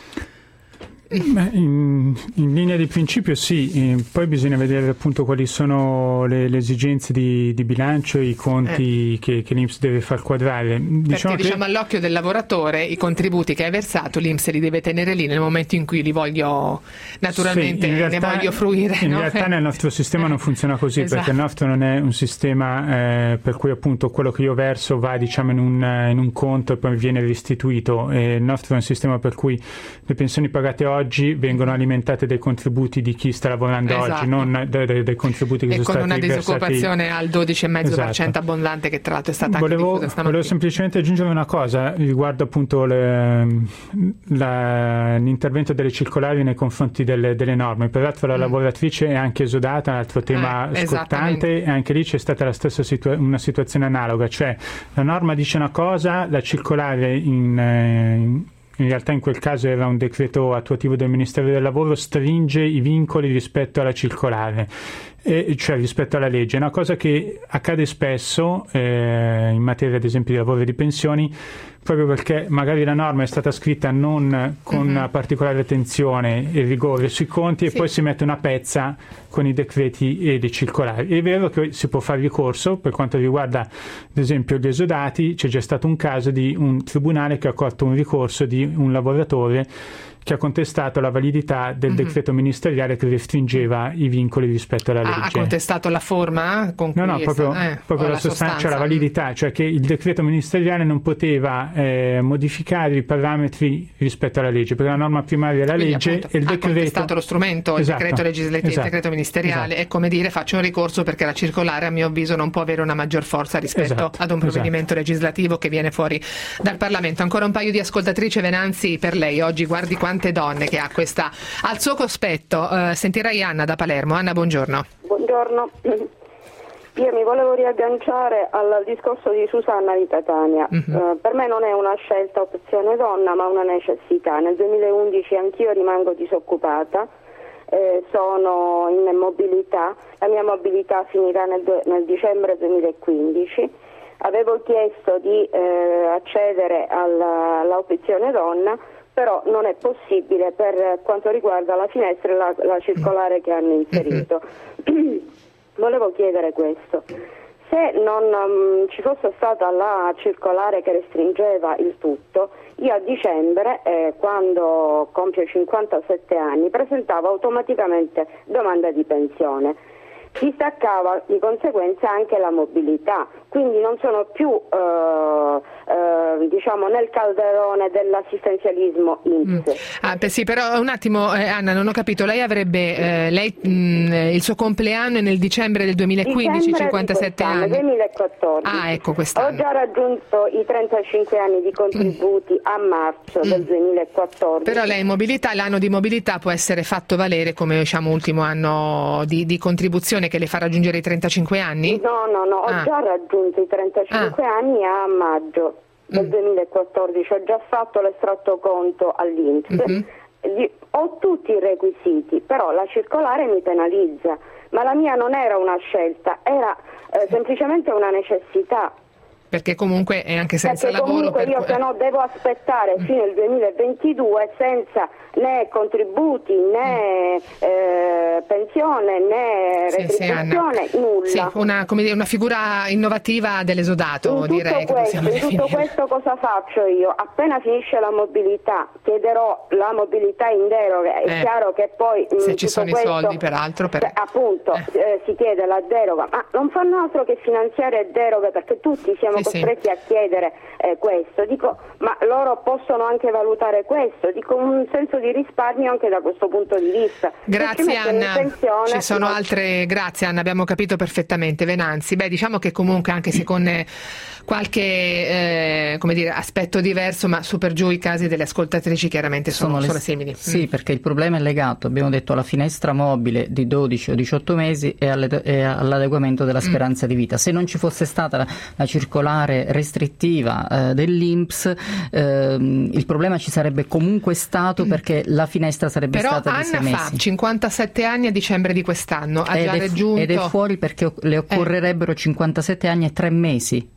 In linea di principio sì, poi bisogna vedere appunto quali sono le esigenze di bilancio e i conti che l'INPS deve far quadrare. Perché all'occhio del lavoratore i contributi che hai versato l'INPS li deve tenere lì nel momento in cui li voglio naturalmente, ne voglio fruire. In realtà nel nostro sistema non funziona così, esatto. Perché il nostro non è un sistema per cui appunto quello che io verso va diciamo in un conto e poi viene restituito. Il nostro è un sistema per cui le pensioni pagate oggi vengono alimentate dai contributi di chi sta lavorando oggi, non dai contributi che sono stati versati. E con una disoccupazione al 12,5% abbondante, che tra l'altro è stata anche diffusa stamattina. Volevo semplicemente aggiungere una cosa riguardo appunto l'intervento delle circolari nei confronti delle norme. Peraltro la lavoratrice è anche esodata, un altro tema scottante, e anche lì c'è stata la stessa una situazione analoga, cioè la norma dice una cosa, la circolare in realtà in quel caso era un decreto attuativo del Ministero del Lavoro, stringe i vincoli rispetto alla circolare, cioè rispetto alla legge. È una cosa che accade spesso in materia ad esempio di lavoro e di pensioni, proprio perché magari la norma è stata scritta non con particolare attenzione e rigore sui conti e poi si mette una pezza con i decreti e le circolari. È vero che si può fare ricorso per quanto riguarda ad esempio gli esodati. C'è già stato un caso di un tribunale che ha accolto un ricorso di un lavoratore che ha contestato la validità del decreto ministeriale che restringeva i vincoli rispetto alla legge. Ha contestato la forma con cui proprio la sostanza, la validità, cioè che il decreto ministeriale non poteva modificare i parametri rispetto alla legge, perché la norma primaria è la legge e il decreto... Ha contestato lo strumento, il decreto legislativo, il decreto ministeriale, è come dire faccio un ricorso perché la circolare a mio avviso non può avere una maggior forza rispetto ad un provvedimento legislativo che viene fuori dal Parlamento. Ancora un paio di ascoltatrici. Venanzi, per lei oggi guardi quante tante donne che ha questa al suo cospetto. Sentirei Anna da Palermo. Anna, buongiorno. Buongiorno. Io mi volevo riagganciare al discorso di Susanna di Catania. Per me non è una scelta opzione donna, ma una necessità. Nel 2011 anch'io rimango disoccupata, sono in mobilità, la mia mobilità finirà nel dicembre 2015. Avevo chiesto di accedere all'opzione donna, però non è possibile per quanto riguarda la finestra e la circolare che hanno inserito. Volevo chiedere questo: se non ci fosse stata la circolare che restringeva il tutto, io a dicembre, quando compio 57 anni, presentavo automaticamente domanda di pensione. Si staccava di conseguenza anche la mobilità, quindi non sono più nel calderone dell'assistenzialismo INPS. Sì, però un attimo, Anna, non ho capito, lei avrebbe il suo compleanno è nel dicembre del 2015, 57 anni. 2014. Ecco, quest'anno. Ho già raggiunto i 35 anni di contributi a marzo del 2014. Però lei in mobilità, l'anno di mobilità può essere fatto valere come ultimo anno di contribuzione che le fa raggiungere i 35 anni? No, ho già raggiunto i 35 anni a maggio del 2014, ho già fatto l'estratto conto all'INPS, ho tutti i requisiti, però la circolare mi penalizza, ma la mia non era una scelta, era semplicemente una necessità. Perché comunque è anche senza lavoro. Comunque io se no devo aspettare fino al 2022 senza né contributi né pensione né retribuzione, nulla. Sì, una figura innovativa dell'esodato, direi. In tutto questo cosa faccio io? Appena finisce la mobilità chiederò la mobilità in deroga, è chiaro che poi se ci sono i soldi peraltro si chiede la deroga, ma non fanno altro che finanziare deroga, perché tutti siamo costretti a chiedere questo. Dico, ma loro possono anche valutare questo, dico, un senso di risparmio anche da questo punto di vista. Grazie Anna, ci sono altre. Grazie Anna, abbiamo capito perfettamente. Venanzi, diciamo che comunque anche se con qualche aspetto diverso, ma su per giù i casi delle ascoltatrici chiaramente sono simili. Sì, perché il problema è legato, abbiamo detto, alla finestra mobile di 12 o 18 mesi e all'adeguamento della speranza di vita. Se non ci fosse stata la circolare restrittiva dell'INPS, il problema ci sarebbe comunque stato, perché la finestra sarebbe stata di 6 mesi. Però Anna fa 57 anni a dicembre di quest'anno, ha già raggiunto... Ed è fuori perché le occorrerebbero 57 anni e 3 mesi.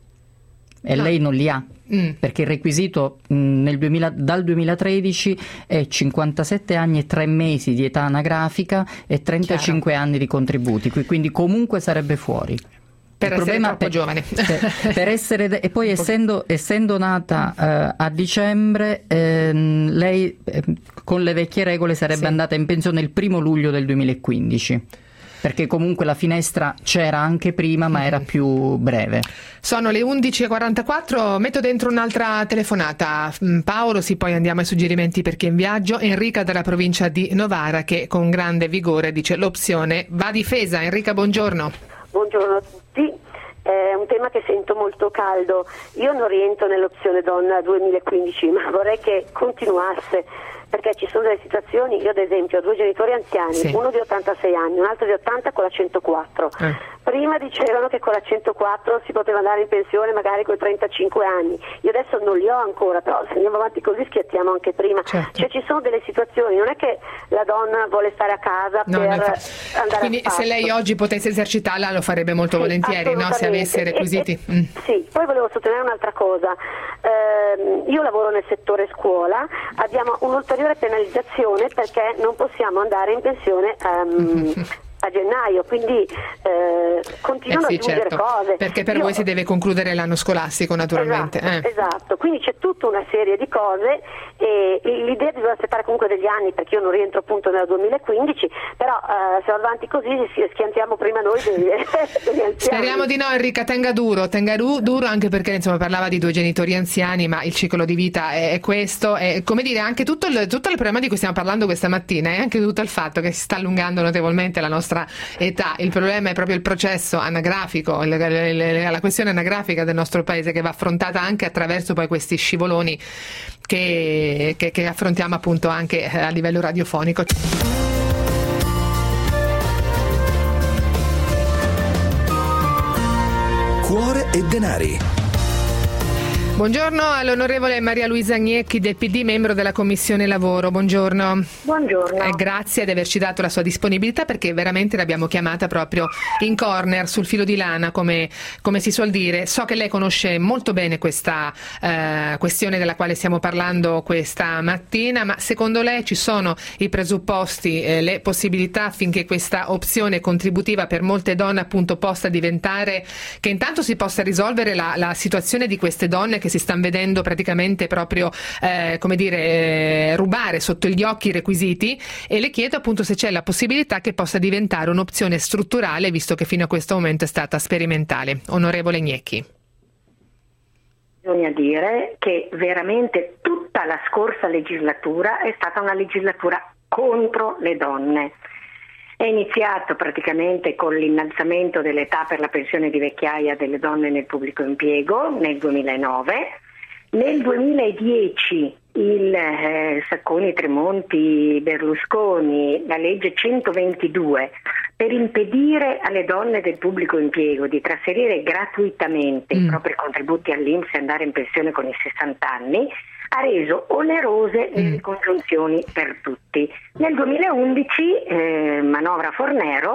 E lei non li ha, perché il requisito dal 2013 è 57 anni e 3 mesi di età anagrafica e 35 anni di contributi, quindi comunque sarebbe fuori. Per essere troppo giovane. Per essere, e poi essendo nata a dicembre, lei con le vecchie regole sarebbe andata in pensione il 1° luglio del 2015. Perché comunque la finestra c'era anche prima, ma era più breve. Sono le 11.44, metto dentro un'altra telefonata. Paolo, poi andiamo ai suggerimenti per chi è in viaggio. Enrica dalla provincia di Novara, che con grande vigore dice l'opzione va difesa. Enrica, buongiorno. Buongiorno a tutti. È un tema che sento molto caldo. Io non rientro nell'opzione donna 2015, ma vorrei che continuasse, perché ci sono delle situazioni. Io ad esempio ho 2 genitori anziani, uno di 86 anni, un altro di 80 con la 104. Prima dicevano che con la 104 si poteva andare in pensione magari con i 35 anni, io adesso non li ho ancora, però se andiamo avanti così schiattiamo anche prima. Cioè ci sono delle situazioni, non è che la donna vuole stare a casa per andare quindi a se lei oggi potesse esercitarla lo farebbe molto volentieri, no? Se avesse requisiti. Sì, poi volevo sottolineare un'altra cosa. Io lavoro nel settore scuola, abbiamo un'ulteriore penalizzazione perché non possiamo andare in pensione a gennaio, quindi continuano ad aggiungere cose. Perché per voi si deve concludere l'anno scolastico, naturalmente. Esatto, quindi c'è tutta una serie di cose e l'idea di dover aspettare comunque degli anni, perché io non rientro appunto nel 2015, però se va avanti così schiantiamo prima noi degli anziani. Speriamo di no, Enrica, tenga duro anche perché parlava di 2 genitori anziani, ma il ciclo di vita è questo, è come dire anche tutto il problema di cui stiamo parlando questa mattina, è anche tutto il fatto che si sta allungando notevolmente la nostra nostra età. Il problema è proprio il processo anagrafico, la questione anagrafica del nostro paese, che va affrontata anche attraverso poi questi scivoloni che affrontiamo appunto anche a livello radiofonico. Cuore e denari. Buongiorno all'onorevole Maria Luisa Gnecchi del PD, membro della Commissione Lavoro. Buongiorno. Buongiorno. Grazie di averci dato la sua disponibilità, perché veramente l'abbiamo chiamata proprio in corner, sul filo di lana, come si suol dire. So che lei conosce molto bene questa questione della quale stiamo parlando questa mattina, ma secondo lei ci sono i presupposti, le possibilità affinché questa opzione contributiva per molte donne appunto possa diventare, che intanto si possa risolvere la situazione di queste donne che si stanno vedendo praticamente proprio rubare sotto gli occhi i requisiti, e le chiedo appunto se c'è la possibilità che possa diventare un'opzione strutturale, visto che fino a questo momento è stata sperimentale. Onorevole Gnecchi. Bisogna dire che veramente tutta la scorsa legislatura è stata una legislatura contro le donne. È iniziato praticamente con l'innalzamento dell'età per la pensione di vecchiaia delle donne nel pubblico impiego nel 2009. Nel 2010 il Sacconi, Tremonti, Berlusconi, la legge 122 per impedire alle donne del pubblico impiego di trasferire gratuitamente i propri contributi all'INPS e andare in pensione con i 60 anni, ha reso onerose le ricongiunzioni per tutti. Nel 2011, manovra Fornero,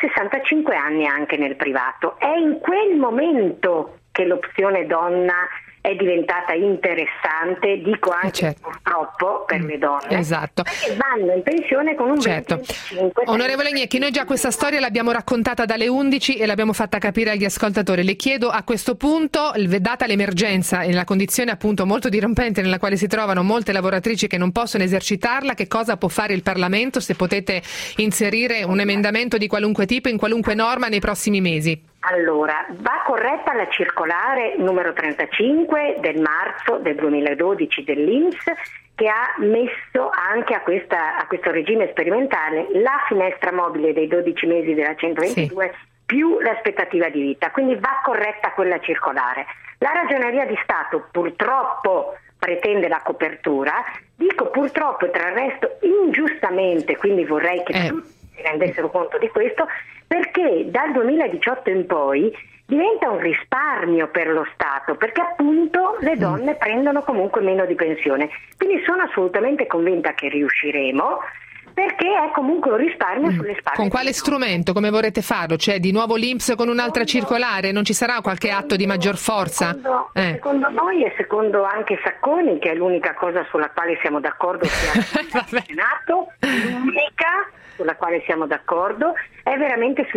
65 anni anche nel privato. È in quel momento che l'opzione donna è diventata interessante, dico anche purtroppo per le donne, esatto, perché vanno in pensione con un 25. Onorevole Gnecchi, noi già questa storia l'abbiamo raccontata dalle 11 e l'abbiamo fatta capire agli ascoltatori. Le chiedo a questo punto, data l'emergenza e la condizione appunto molto dirompente nella quale si trovano molte lavoratrici che non possono esercitarla, che cosa può fare il Parlamento, se potete inserire un emendamento di qualunque tipo in qualunque norma nei prossimi mesi? Allora, va corretta la circolare numero 35 del marzo del 2012 dell'INPS, che ha messo anche a questo regime sperimentale la finestra mobile dei 12 mesi della 122 più l'aspettativa di vita, quindi va corretta quella circolare. La Ragioneria di Stato purtroppo pretende la copertura, dico purtroppo e tra il resto ingiustamente, quindi vorrei che tutti si rendessero conto di questo, perché dal 2018 in poi diventa un risparmio per lo Stato, perché appunto le donne prendono comunque meno di pensione. Quindi sono assolutamente convinta che riusciremo, perché è comunque un risparmio sulle spalle. Con quale strumento? Come vorrete farlo? Cioè di nuovo l'INPS con un'altra circolare? Non ci sarà qualche atto di maggior forza? Secondo noi e secondo anche Sacconi, che è l'unica cosa sulla quale siamo d'accordo sia al Senato, l'unica sulla quale siamo d'accordo, è veramente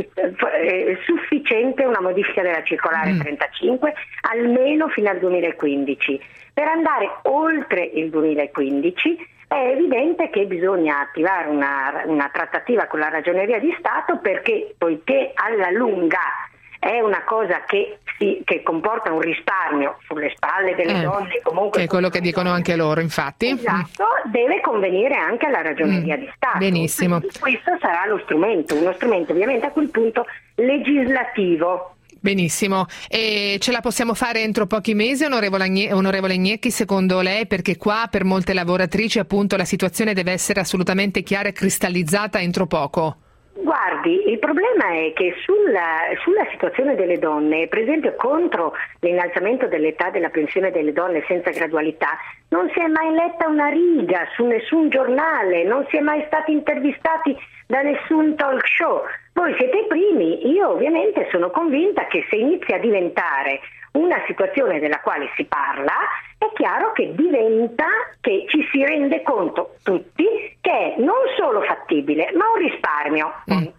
sufficiente una modifica della circolare 35 almeno fino al 2015. Per andare oltre il 2015 è evidente che bisogna attivare una trattativa con la Ragioneria di Stato, perché poiché alla lunga è una cosa che comporta un risparmio sulle spalle delle donne, comunque, che è quello che dicono anche loro, infatti. Esatto, deve convenire anche alla Ragioneria di Stato. Benissimo. Quindi questo sarà lo strumento, uno strumento ovviamente a quel punto legislativo. Benissimo, e ce la possiamo fare entro pochi mesi, onorevole Gnecchi, secondo lei? Perché qua per molte lavoratrici appunto la situazione deve essere assolutamente chiara e cristallizzata entro poco. Guardi, il problema è che sulla situazione delle donne, per esempio contro l'innalzamento dell'età della pensione delle donne senza gradualità, non si è mai letta una riga su nessun giornale, non si è mai stati intervistati da nessun talk show. Voi siete i primi, io ovviamente sono convinta che se inizia a diventare una situazione della quale si parla, è chiaro che che ci si rende conto tutti che è non solo fattibile, ma un risparmio,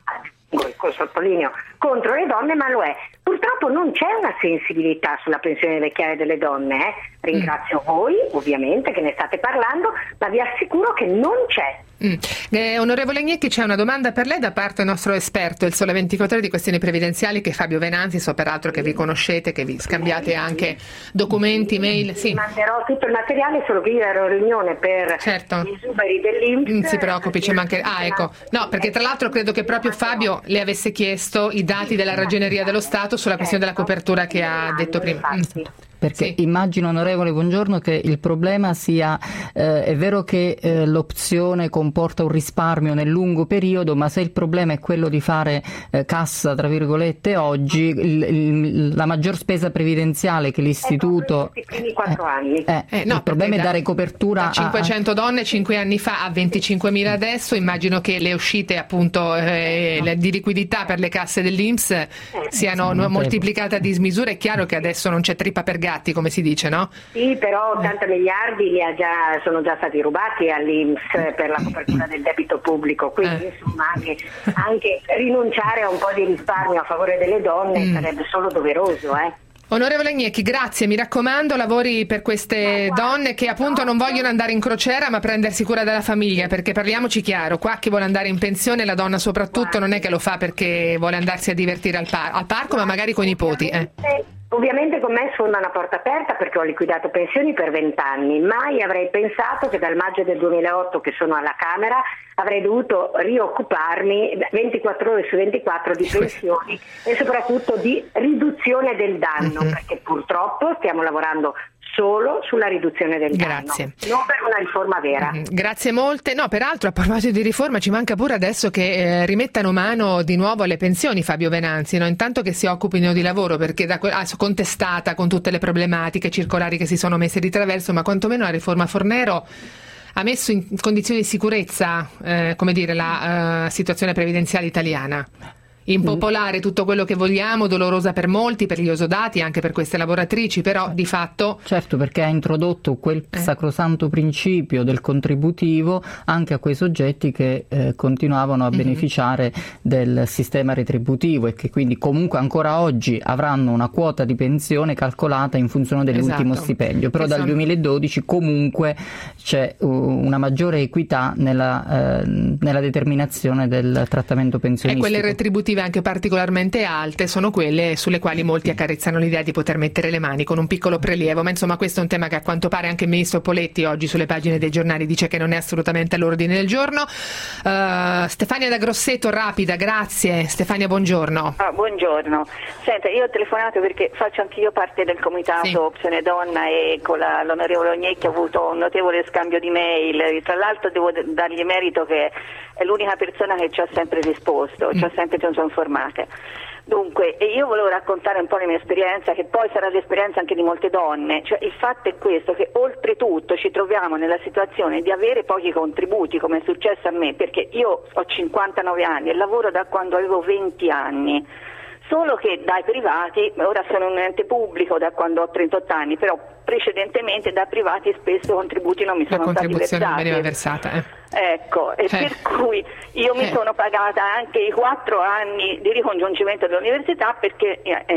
sottolineo, contro le donne, ma lo è. Purtroppo non c'è una sensibilità sulla pensione vecchiaia delle donne. Ringrazio voi, ovviamente, che ne state parlando, ma vi assicuro che non c'è. Onorevole Gnecchi, c'è una domanda per lei da parte del nostro esperto, il Sole 24 Ore di questioni previdenziali, che è Fabio Venanzi. So peraltro che vi conoscete, che vi scambiate anche documenti, mail. Sì. Manderò tutto il materiale, solo che io ero in riunione per gli esuberi dell'INPS. Non si preoccupi, c'è anche. Ecco. No, perché tra l'altro credo che proprio Fabio le avesse chiesto i dati della Ragioneria dello Stato sulla questione della copertura che ha detto prima. Perché immagino, onorevole Buongiorno, che il problema sia, è vero che l'opzione comporta un risparmio nel lungo periodo, ma se il problema è quello di fare cassa, tra virgolette, oggi, la maggior spesa previdenziale che l'istituto... I primi 4 anni. Il problema è dare copertura da 500 donne 5 anni fa a 25.000 adesso. Immagino che le uscite appunto di liquidità per le casse dell'INPS siano moltiplicate a dismisura. È chiaro che adesso non c'è trippa per gatti, come si dice, no? Sì, però 80 miliardi sono già stati rubati all'INPS per la copertura del debito pubblico, quindi insomma anche rinunciare a un po' di risparmio a favore delle donne sarebbe solo doveroso. Onorevole Gnecchi, grazie, mi raccomando, lavori per queste donne che appunto non vogliono andare in crociera ma prendersi cura della famiglia, perché parliamoci chiaro, qua chi vuole andare in pensione, la donna soprattutto, non è che lo fa perché vuole andarsi a divertire al parco, ma magari con i nipoti. Ovviamente con me sfonda una porta aperta, perché ho liquidato pensioni per 20 anni. Mai avrei pensato che dal maggio del 2008 che sono alla Camera avrei dovuto rioccuparmi 24 ore su 24 di pensioni e soprattutto di riduzione del danno, perché purtroppo stiamo lavorando solo sulla riduzione del danno, non per una riforma vera. Grazie molte. No, peraltro a proposito di riforma ci manca pure adesso che rimettano mano di nuovo alle pensioni, Fabio Venanzi, no? Intanto che si occupino di lavoro, perché contestata con tutte le problematiche circolari che si sono messe di traverso, ma quantomeno la riforma Fornero ha messo in condizioni di sicurezza la situazione previdenziale italiana. Impopolare tutto quello che vogliamo, dolorosa per molti, per gli esodati, anche per queste lavoratrici, però di fatto... Certo, perché ha introdotto quel sacrosanto principio del contributivo anche a quei soggetti che continuavano a beneficiare del sistema retributivo e che quindi comunque ancora oggi avranno una quota di pensione calcolata in funzione dell'ultimo stipendio, però dal 2012 comunque c'è una maggiore equità nella determinazione del trattamento pensionistico. E quelle retributive anche particolarmente alte sono quelle sulle quali molti accarezzano l'idea di poter mettere le mani con un piccolo prelievo, ma insomma questo è un tema che a quanto pare anche il ministro Poletti oggi sulle pagine dei giornali dice che non è assolutamente all'ordine del giorno. Stefania da Grosseto, rapida, grazie. Stefania, buongiorno. Buongiorno. Senta, io ho telefonato perché faccio anch'io parte del comitato Opzione Donna e con l'onorevole Gnecchi ho avuto un notevole scambio di mail. Tra l'altro devo dargli merito che è l'unica persona che ci ha sempre risposto, ci ha sempre tenuto informate. Dunque, io volevo raccontare un po' la mia esperienza, che poi sarà l'esperienza anche di molte donne. Cioè, il fatto è questo, che oltretutto ci troviamo nella situazione di avere pochi contributi, come è successo a me, perché io ho 59 anni e lavoro da quando avevo 20 anni. Solo che dai privati, ora sono un ente pubblico da quando ho 38 anni, però precedentemente da privati spesso contributi non mi sono stati versati. La contribuzione non veniva versata. Ecco, e per cui io mi sono pagata anche i 4 anni di ricongiungimento dell'università perché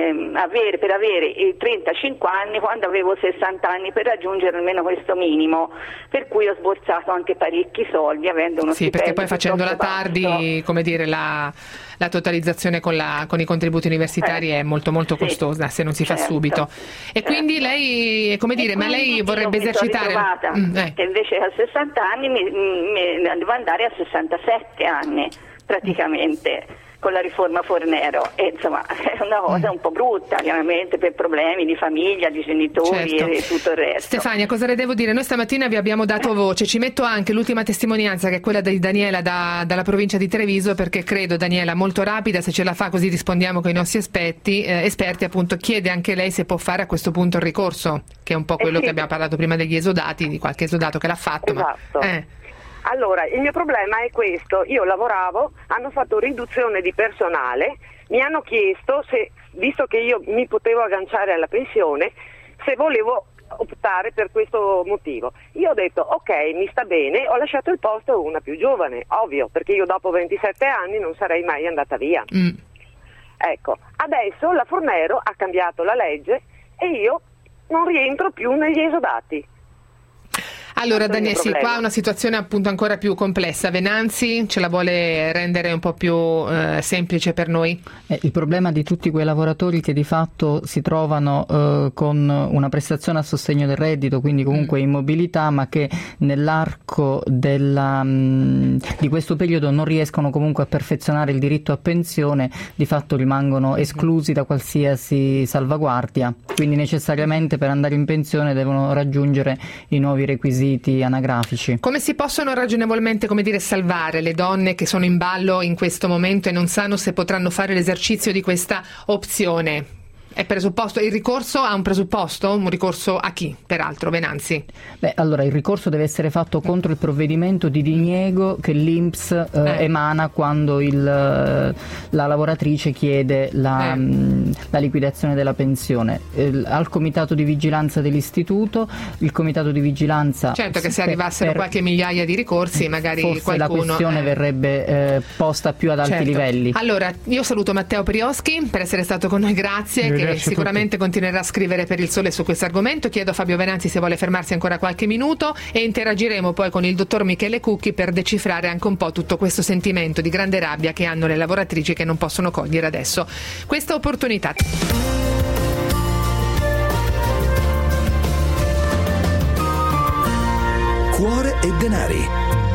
per avere i 35 anni quando avevo 60 anni per raggiungere almeno questo minimo, per cui ho sborsato anche parecchi soldi avendo uno stipendio. Sì, perché poi facendola tardi, come dire, la totalizzazione con i contributi universitari è molto molto costosa se non si fa subito. E quindi lei, come dire, ma lei vorrebbe esercitare... che invece a 60 anni devo andare a 67 anni praticamente con la riforma Fornero, e insomma è una cosa un po' brutta chiaramente per problemi di famiglia, di genitori e tutto il resto. Stefania, cosa le devo dire? Noi stamattina vi abbiamo dato voce, ci metto anche l'ultima testimonianza che è quella di Daniela dalla provincia di Treviso, perché credo, Daniela, molto rapida, se ce la fa così rispondiamo con i nostri esperti, appunto chiede anche lei se può fare a questo punto il ricorso, che è un po' quello che abbiamo parlato prima degli esodati, di qualche esodato che l'ha fatto. Esatto. Allora, il mio problema è questo: io lavoravo, hanno fatto riduzione di personale, mi hanno chiesto se, visto che io mi potevo agganciare alla pensione, se volevo optare per questo motivo. Io ho detto ok, mi sta bene, ho lasciato il posto a una più giovane, ovvio, perché io dopo 27 anni non sarei mai andata via. Ecco, adesso la Fornero ha cambiato la legge e io non rientro più negli esodati. Allora Daniele, sì, qua è una situazione appunto ancora più complessa. Venanzi ce la vuole rendere un po' più semplice per noi? Il problema di tutti quei lavoratori che di fatto si trovano con una prestazione a sostegno del reddito, quindi comunque in mobilità, ma che nell'arco di questo periodo non riescono comunque a perfezionare il diritto a pensione, di fatto rimangono esclusi da qualsiasi salvaguardia, quindi necessariamente per andare in pensione devono raggiungere i nuovi requisiti anagrafici. Come si possono ragionevolmente, salvare le donne che sono in ballo in questo momento e non sanno se potranno fare l'esercizio di questa opzione? È presupposto, il ricorso ha un presupposto? Un ricorso a chi, peraltro, Venanzi? Allora, il ricorso deve essere fatto contro il provvedimento di diniego che l'INPS emana quando la lavoratrice chiede la liquidazione della pensione. Al comitato di vigilanza dell'istituto, il comitato di vigilanza... Certo che se arrivassero qualche migliaia di ricorsi, magari forse qualcuno... la questione verrebbe posta più ad alti livelli. Allora, io saluto Matteo Prioschi per essere stato con noi, grazie. Che sicuramente continuerà a scrivere per Il Sole su questo argomento. Chiedo a Fabio Venanzi se vuole fermarsi ancora qualche minuto e interagiremo poi con il dottor Michele Cucchi per decifrare anche un po' tutto questo sentimento di grande rabbia che hanno le lavoratrici che non possono cogliere adesso questa opportunità. Cuore e denari.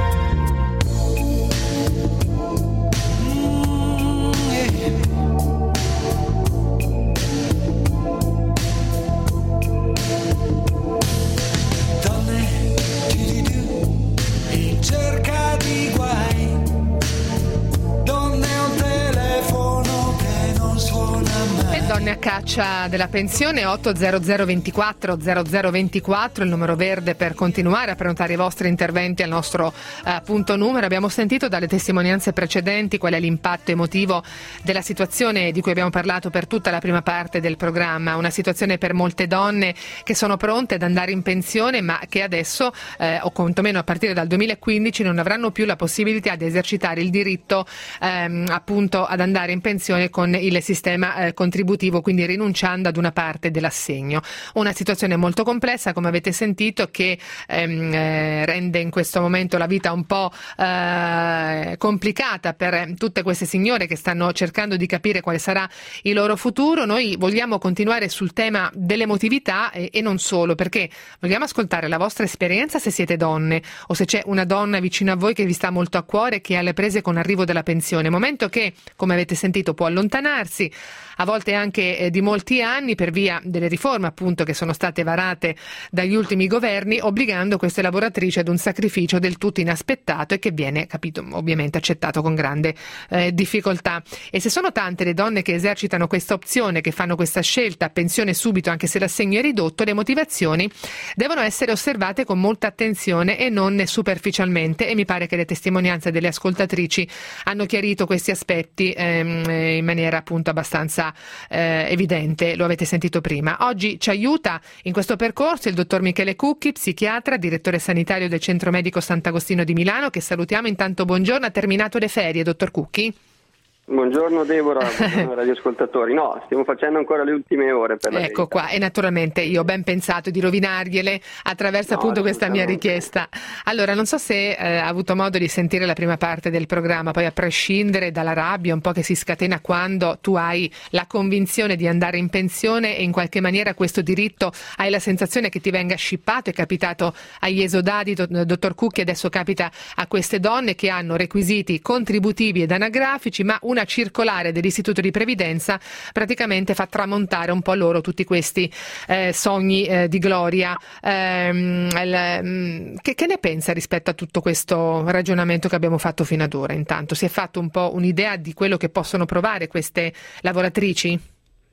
Cerca di guai, donne un telefono che non suona mai. E donne a caccia della pensione. 800 24 0024 il numero verde per continuare a prenotare i vostri interventi al nostro punto numero. Abbiamo sentito dalle testimonianze precedenti qual è l'impatto emotivo della situazione di cui abbiamo parlato per tutta la prima parte del programma, una situazione per molte donne che sono pronte ad andare in pensione ma che adesso o quantomeno a partire dal 2015 non avranno più la possibilità di esercitare il diritto appunto ad andare in pensione con il sistema contributivo, quindi rinunciando ad una parte dell'assegno. Una situazione molto complessa, come avete sentito, che rende in questo momento la vita un po' complicata per tutte queste signore che stanno cercando di capire quale sarà il loro futuro. Noi vogliamo continuare sul tema dell'emotività e non solo, perché vogliamo ascoltare la vostra esperienza se siete donne o se c'è una donna vicino a voi che vi sta molto a cuore, che è alle prese con l'arrivo della pensione, momento che, come avete sentito, può allontanarsi, a volte anche di molti anni, per via delle riforme appunto che sono state varate dagli ultimi governi, obbligando queste lavoratrici ad un sacrificio del tutto inaspettato e che viene, capito, ovviamente accettato con grande difficoltà. E se sono tante le donne che esercitano questa opzione, che fanno questa scelta a pensione subito anche se l'assegno è ridotto, le motivazioni devono essere osservate con molta attenzione e non superficialmente, e mi pare che le testimonianze delle ascoltatrici hanno chiarito questi aspetti in maniera appunto abbastanza evidente, lo avete sentito prima. Oggi ci aiuta in questo percorso il dottor Michele Cucchi, psichiatra, direttore sanitario del Centro Medico Sant'Agostino di Milano, che salutiamo. Intanto buongiorno, ha terminato le ferie, dottor Cucchi? Buongiorno Deborah, buongiorno radioascoltatori. No, stiamo facendo ancora le ultime ore per la Ecco qua, e naturalmente io ho ben pensato di rovinargliele attraverso appunto questa mia richiesta. Allora, non so se ha avuto modo di sentire la prima parte del programma, poi a prescindere dalla rabbia un po' che si scatena quando tu hai la convinzione di andare in pensione e in qualche maniera questo diritto hai la sensazione che ti venga scippato. È capitato agli esodati, dottor Cucchi, adesso capita a queste donne che hanno requisiti contributivi ed anagrafici, ma una circolare dell'Istituto di Previdenza praticamente fa tramontare un po' loro tutti questi sogni di gloria. Che ne pensa rispetto a tutto questo ragionamento che abbiamo fatto fino ad ora? Intanto si è fatto un po' un'idea di quello che possono provare queste lavoratrici?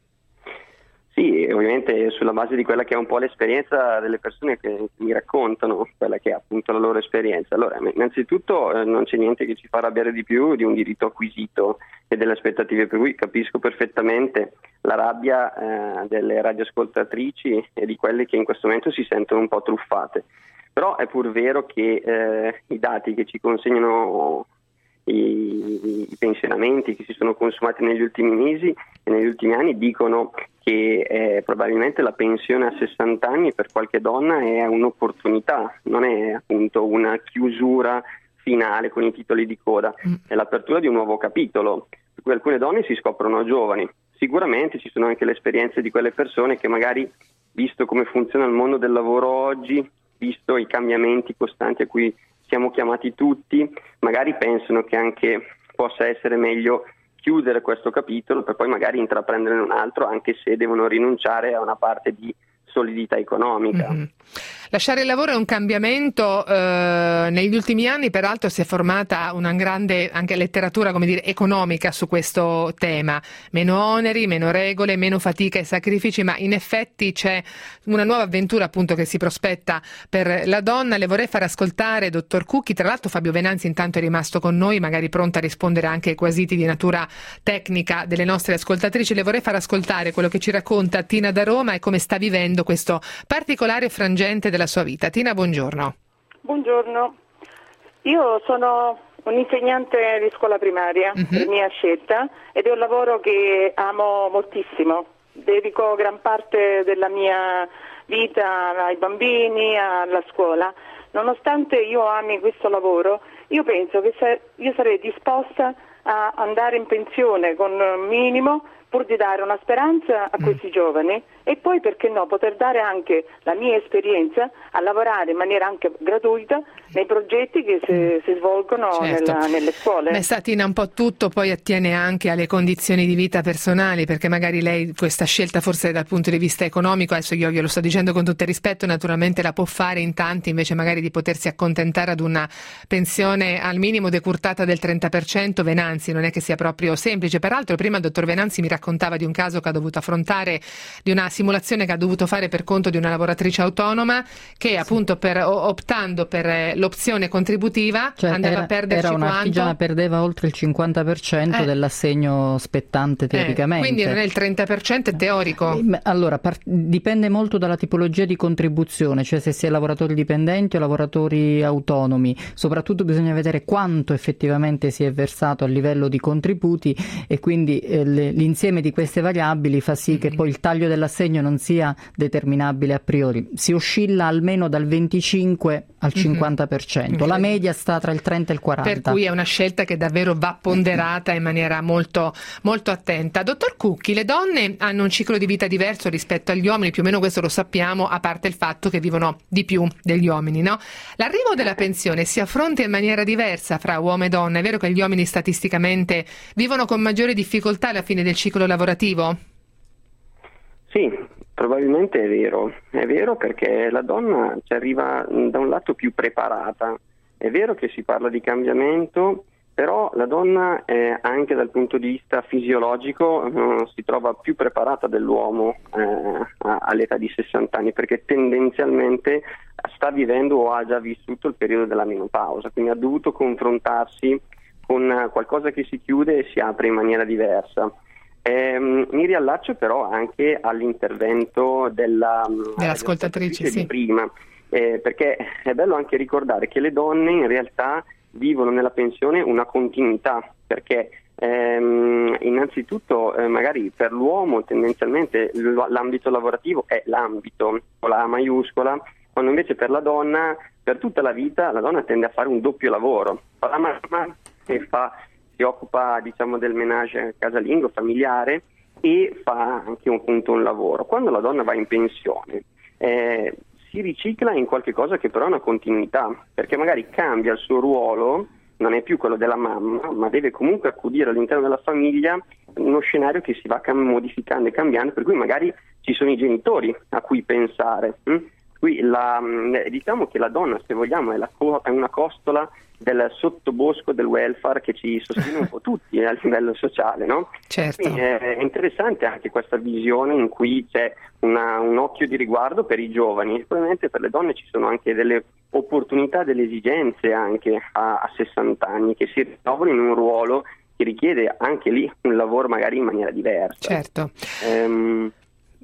Sì, ovviamente sulla base di quella che è un po' l'esperienza delle persone che mi raccontano, quella che è appunto la loro esperienza. Allora, innanzitutto non c'è niente che ci fa arrabbiare di più di un diritto acquisito e delle aspettative, per cui capisco perfettamente la rabbia delle radioascoltatrici e di quelle che in questo momento si sentono un po' truffate. Però è pur vero che i dati che ci consegnano i pensionamenti che si sono consumati negli ultimi mesi e negli ultimi anni dicono che probabilmente la pensione a 60 anni per qualche donna è un'opportunità, non è appunto una chiusura finale con i titoli di coda, è l'apertura di un nuovo capitolo, per cui alcune donne si scoprono giovani. Sicuramente ci sono anche le esperienze di quelle persone che magari, visto come funziona il mondo del lavoro oggi, visto i cambiamenti costanti a cui siamo chiamati tutti, magari pensano che anche possa essere meglio chiudere questo capitolo per poi magari intraprendere un altro, anche se devono rinunciare a una parte di solidità economica. Lasciare il lavoro è un cambiamento, negli ultimi anni peraltro si è formata una grande anche letteratura, come dire, economica su questo tema, meno oneri, meno regole, meno fatica e sacrifici, ma in effetti c'è una nuova avventura appunto che si prospetta per la donna. Le vorrei far ascoltare, dottor Cucchi, tra l'altro Fabio Venanzi intanto è rimasto con noi, magari pronto a rispondere anche ai quesiti di natura tecnica delle nostre ascoltatrici. Le vorrei far ascoltare quello che ci racconta Tina da Roma e come sta vivendo questo particolare frangente della sua vita. Tina, buongiorno. Buongiorno, io sono un'insegnante di scuola primaria per mia scelta ed è un lavoro che amo moltissimo, dedico gran parte della mia vita ai bambini, alla scuola. Nonostante io ami questo lavoro, io penso che io sarei disposta a andare in pensione con un minimo pur di dare una speranza a questi giovani e poi, perché no, poter dare anche la mia esperienza a lavorare in maniera anche gratuita nei progetti che si svolgono nelle scuole. Beh, Tina, un po' tutto poi attiene anche alle condizioni di vita personali, perché magari lei questa scelta forse dal punto di vista economico, adesso io glielo sto dicendo con tutto il rispetto, naturalmente la può fare in tanti, invece magari di potersi accontentare ad una pensione al minimo decurtata del 30%, Venanzi, non è che sia proprio semplice. Peraltro prima il dottor Venanzi mi raccontava di un caso che ha dovuto affrontare, di una simulazione che ha dovuto fare per conto di una lavoratrice autonoma che appunto optando per l'opzione contributiva andava a perderci un'artigiana, perdeva oltre il 50% dell'assegno spettante teoricamente. Quindi non è il 30%, è teorico? Allora, dipende molto dalla tipologia di contribuzione, cioè se si è lavoratori dipendenti o lavoratori autonomi. Soprattutto bisogna vedere quanto effettivamente si è versato a livello di contributi e quindi l'insieme di queste variabili fa sì che poi il taglio dell'assegno non sia determinabile a priori. Si oscilla almeno dal 25 al 50%, la media sta tra il 30 e il 40%. Per cui è una scelta che davvero va ponderata in maniera molto, molto attenta. Dottor Cucchi, le donne hanno un ciclo di vita diverso rispetto agli uomini, più o meno questo lo sappiamo, a parte il fatto che vivono di più degli uomini, no? L'arrivo della pensione si affronta in maniera diversa fra uomo e donna. È vero che gli uomini statisticamente vivono con maggiore difficoltà alla fine del ciclo lavorativo? Sì, probabilmente è vero perché la donna ci arriva da un lato più preparata, è vero che si parla di cambiamento, però la donna anche dal punto di vista fisiologico si trova più preparata dell'uomo all'età di 60 anni perché tendenzialmente sta vivendo o ha già vissuto il periodo della menopausa, quindi ha dovuto confrontarsi con qualcosa che si chiude e si apre in maniera diversa. Mi riallaccio però anche all'intervento dell'ascoltatrice di prima, perché è bello anche ricordare che le donne in realtà vivono nella pensione una continuità, perché innanzitutto magari per l'uomo tendenzialmente l'ambito lavorativo è l'ambito con la A maiuscola, quando invece per la donna, per tutta la vita, la donna tende a fare un doppio lavoro, fa la mamma e si occupa diciamo del ménage casalingo, familiare e fa anche un lavoro. Quando la donna va in pensione si ricicla in qualche cosa che però è una continuità, perché magari cambia il suo ruolo, non è più quello della mamma, ma deve comunque accudire all'interno della famiglia uno scenario che si va modificando e cambiando, per cui magari ci sono i genitori a cui pensare. Qui diciamo che la donna, se vogliamo, è una costola del sottobosco del welfare che ci sostiene un po' tutti a livello sociale, no? Certo. Quindi è interessante anche questa visione in cui c'è un occhio di riguardo per i giovani. Probabilmente per le donne ci sono anche delle opportunità, delle esigenze anche a 60 anni che si ritrovano in un ruolo che richiede anche lì un lavoro magari in maniera diversa. Certo.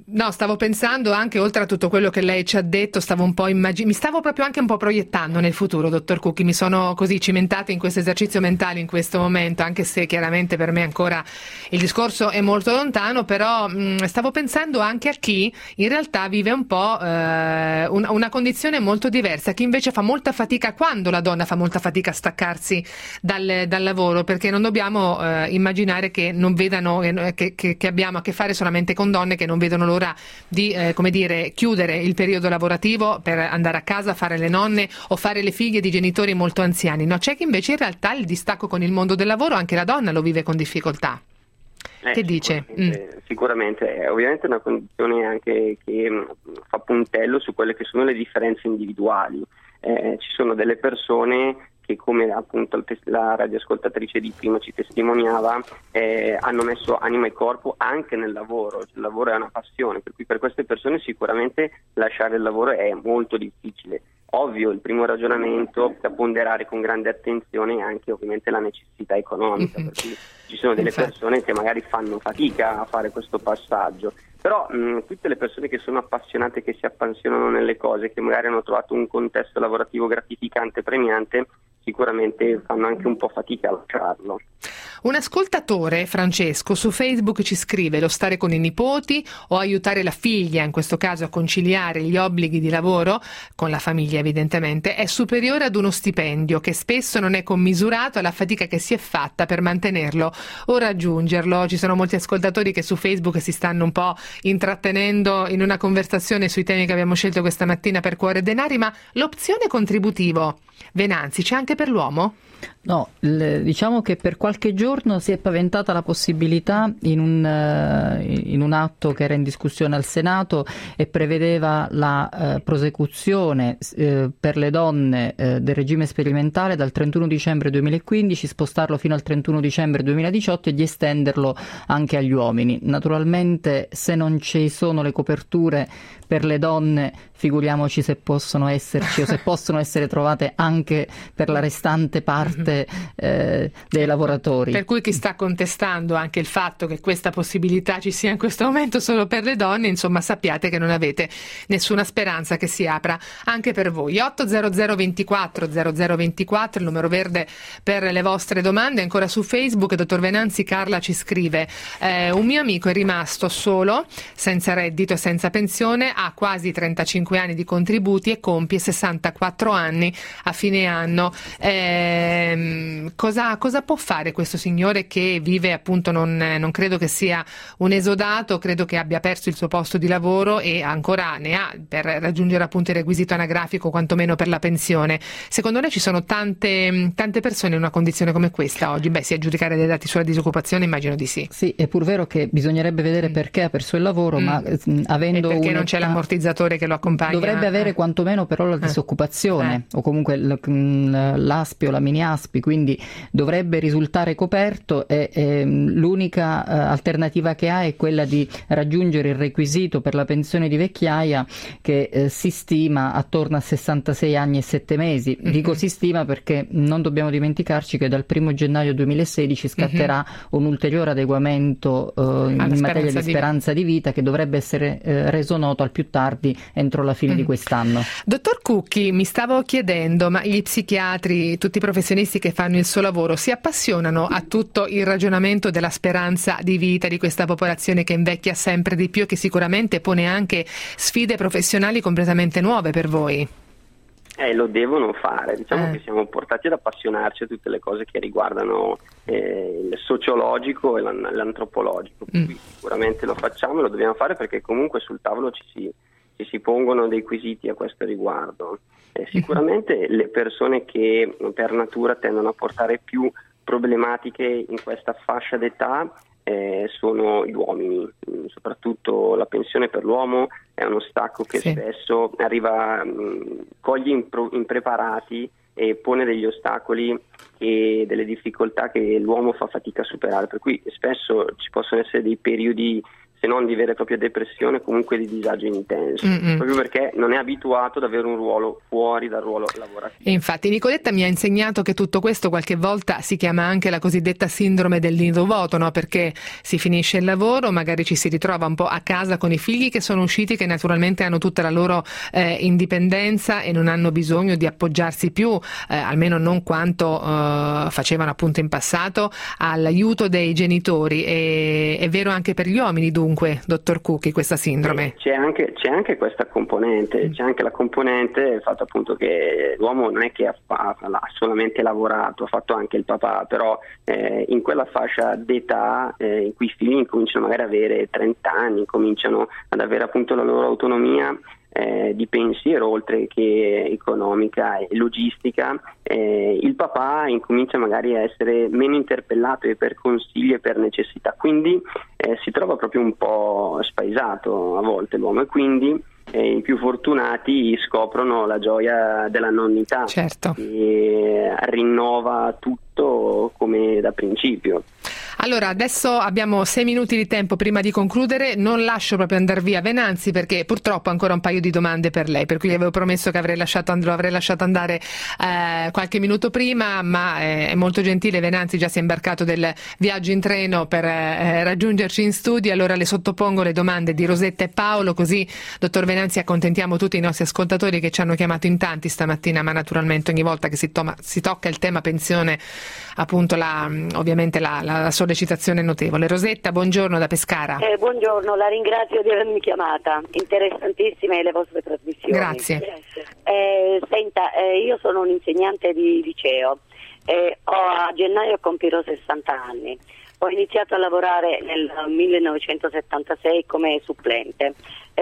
No, stavo pensando anche, oltre a tutto quello che lei ci ha detto, mi stavo proprio anche un po' proiettando nel futuro, dottor Cucchi, mi sono così cimentata in questo esercizio mentale in questo momento, anche se chiaramente per me ancora il discorso è molto lontano, però stavo pensando anche a chi in realtà vive un po' una condizione molto diversa, chi invece fa molta fatica, quando la donna fa molta fatica a staccarsi dal lavoro, perché non dobbiamo immaginare che non vedano, che abbiamo a che fare solamente con donne che non vedono l'ora di chiudere il periodo lavorativo per andare a casa, fare le nonne o fare le figlie di genitori molto anziani. No, c'è chi invece in realtà il distacco con il mondo del lavoro, anche la donna lo vive con difficoltà. Che dice? Sicuramente, ovviamente è una condizione anche che fa puntello su quelle che sono le differenze individuali. Ci sono delle persone che, come appunto la radioascoltatrice di prima ci testimoniava, hanno messo anima e corpo anche nel lavoro. Il lavoro è una passione, per cui per queste persone sicuramente lasciare il lavoro è molto difficile. Ovvio, il primo ragionamento da ponderare con grande attenzione è anche ovviamente la necessità economica, per cui ci sono delle persone che magari fanno fatica a fare questo passaggio, però tutte le persone che sono appassionate, che si appassionano nelle cose, che magari hanno trovato un contesto lavorativo gratificante, premiante, sicuramente fanno anche un po' fatica a lasciarlo. Un ascoltatore, Francesco, su Facebook ci scrive: lo stare con i nipoti o aiutare la figlia, in questo caso a conciliare gli obblighi di lavoro con la famiglia evidentemente, è superiore ad uno stipendio che spesso non è commisurato alla fatica che si è fatta per mantenerlo o raggiungerlo. Ci sono molti ascoltatori che su Facebook si stanno un po' intrattenendo in una conversazione sui temi che abbiamo scelto questa mattina per Cuore e Denari, ma l'opzione contributivo, Venanzi, c'è anche per l'uomo? No, diciamo che per qualche giorno si è paventata la possibilità in un atto che era in discussione al Senato e prevedeva la prosecuzione per le donne del regime sperimentale dal 31 dicembre 2015, spostarlo fino al 31 dicembre 2018 e di estenderlo anche agli uomini. Naturalmente, se non ci sono le coperture per le donne, figuriamoci se possono esserci o se possono essere trovate anche per la restante parte dei lavoratori. Per cui chi sta contestando anche il fatto che questa possibilità ci sia in questo momento solo per le donne, insomma, sappiate che non avete nessuna speranza che si apra anche per voi. 800 24 0024, il numero verde per le vostre domande. Ancora su Facebook, dottor Venanzi, Carla ci scrive: un mio amico è rimasto solo, senza reddito e senza pensione, ha quasi 35 anni di contributi e compie 64 anni a fine anno. Cosa può fare questo signore che vive, appunto, non credo che sia un esodato, credo che abbia perso il suo posto di lavoro e ancora ne ha per raggiungere appunto il requisito anagrafico, quantomeno per la pensione. Secondo lei ci sono tante persone in una condizione come questa oggi? Beh, si a giudicare dai dati sulla disoccupazione immagino di sì. Sì, è pur vero che bisognerebbe vedere perché ha perso il lavoro, ma avendo e perché non c'è l'ammortizzatore che lo accompagna. Dovrebbe avere quantomeno però la disoccupazione o comunque l'ASPI o la mini ASPI, quindi dovrebbe risultare coperto e l'unica alternativa che ha è quella di raggiungere il requisito per la pensione di vecchiaia che si stima attorno a 66 anni e 7 mesi. Dico si stima perché non dobbiamo dimenticarci che dal 1 gennaio 2016 scatterà un ulteriore adeguamento in materia di speranza di vita che dovrebbe essere reso noto al più tardi entro la fine di quest'anno. Dottor Cucchi, mi stavo chiedendo, ma gli psichiatri, tutti i professionisti che fanno il suo lavoro, si appassionano a tutto il ragionamento della speranza di vita di questa popolazione che invecchia sempre di più e che sicuramente pone anche sfide professionali completamente nuove per voi? Lo devono fare, diciamo che siamo portati ad appassionarci a tutte le cose che riguardano il sociologico e l'antropologico, per cui sicuramente lo facciamo e lo dobbiamo fare perché comunque sul tavolo ci si pongono dei quesiti a questo riguardo. Sicuramente le persone che per natura tendono a portare più problematiche in questa fascia d'età sono gli uomini, soprattutto la pensione per l'uomo è uno stacco che spesso arriva, coglie impreparati e pone degli ostacoli e delle difficoltà che l'uomo fa fatica a superare, per cui spesso ci possono essere dei periodi se non di vera e propria depressione, comunque di disagio intenso, proprio perché non è abituato ad avere un ruolo fuori dal ruolo lavorativo. Infatti Nicoletta mi ha insegnato che tutto questo qualche volta si chiama anche la cosiddetta sindrome del nido vuoto, no? Perché si finisce il lavoro, magari ci si ritrova un po' a casa con i figli che sono usciti, che naturalmente hanno tutta la loro indipendenza e non hanno bisogno di appoggiarsi più, almeno non quanto facevano appunto in passato, all'aiuto dei genitori. E è vero anche per gli uomini, dunque, dottor Cucchi, questa sindrome? C'è anche questa componente, c'è anche la componente del fatto appunto che l'uomo non è che ha solamente lavorato, ha fatto anche il papà, però in quella fascia d'età in cui i figli incominciano magari ad avere 30 anni, cominciano ad avere appunto la loro autonomia di pensiero oltre che economica e logistica, il papà incomincia magari a essere meno interpellato e per consigli e per necessità, quindi si trova proprio un po' spaesato a volte l'uomo, e quindi i più fortunati scoprono la gioia della nonnità, certo, e rinnova tutto come da principio. Allora, adesso abbiamo 6 minuti di tempo prima di concludere, non lascio proprio andare via Venanzi perché purtroppo ho ancora un paio di domande per lei, per cui gli avevo promesso che lo avrei lasciato andare qualche minuto prima, ma è molto gentile Venanzi, già si è imbarcato del viaggio in treno per raggiungerci in studio. Allora le sottopongo le domande di Rosetta e Paolo, così dottor Venanzi accontentiamo tutti i nostri ascoltatori che ci hanno chiamato in tanti stamattina, ma naturalmente ogni volta che si tocca il tema pensione, appunto ovviamente la sollecitazione è notevole. Rosetta, buongiorno da Pescara. Buongiorno, la ringrazio di avermi chiamata, interessantissime le vostre trasmissioni. Grazie. Senta, io sono un insegnante di liceo, a gennaio compirò 60 anni. Ho iniziato a lavorare nel 1976 come supplente,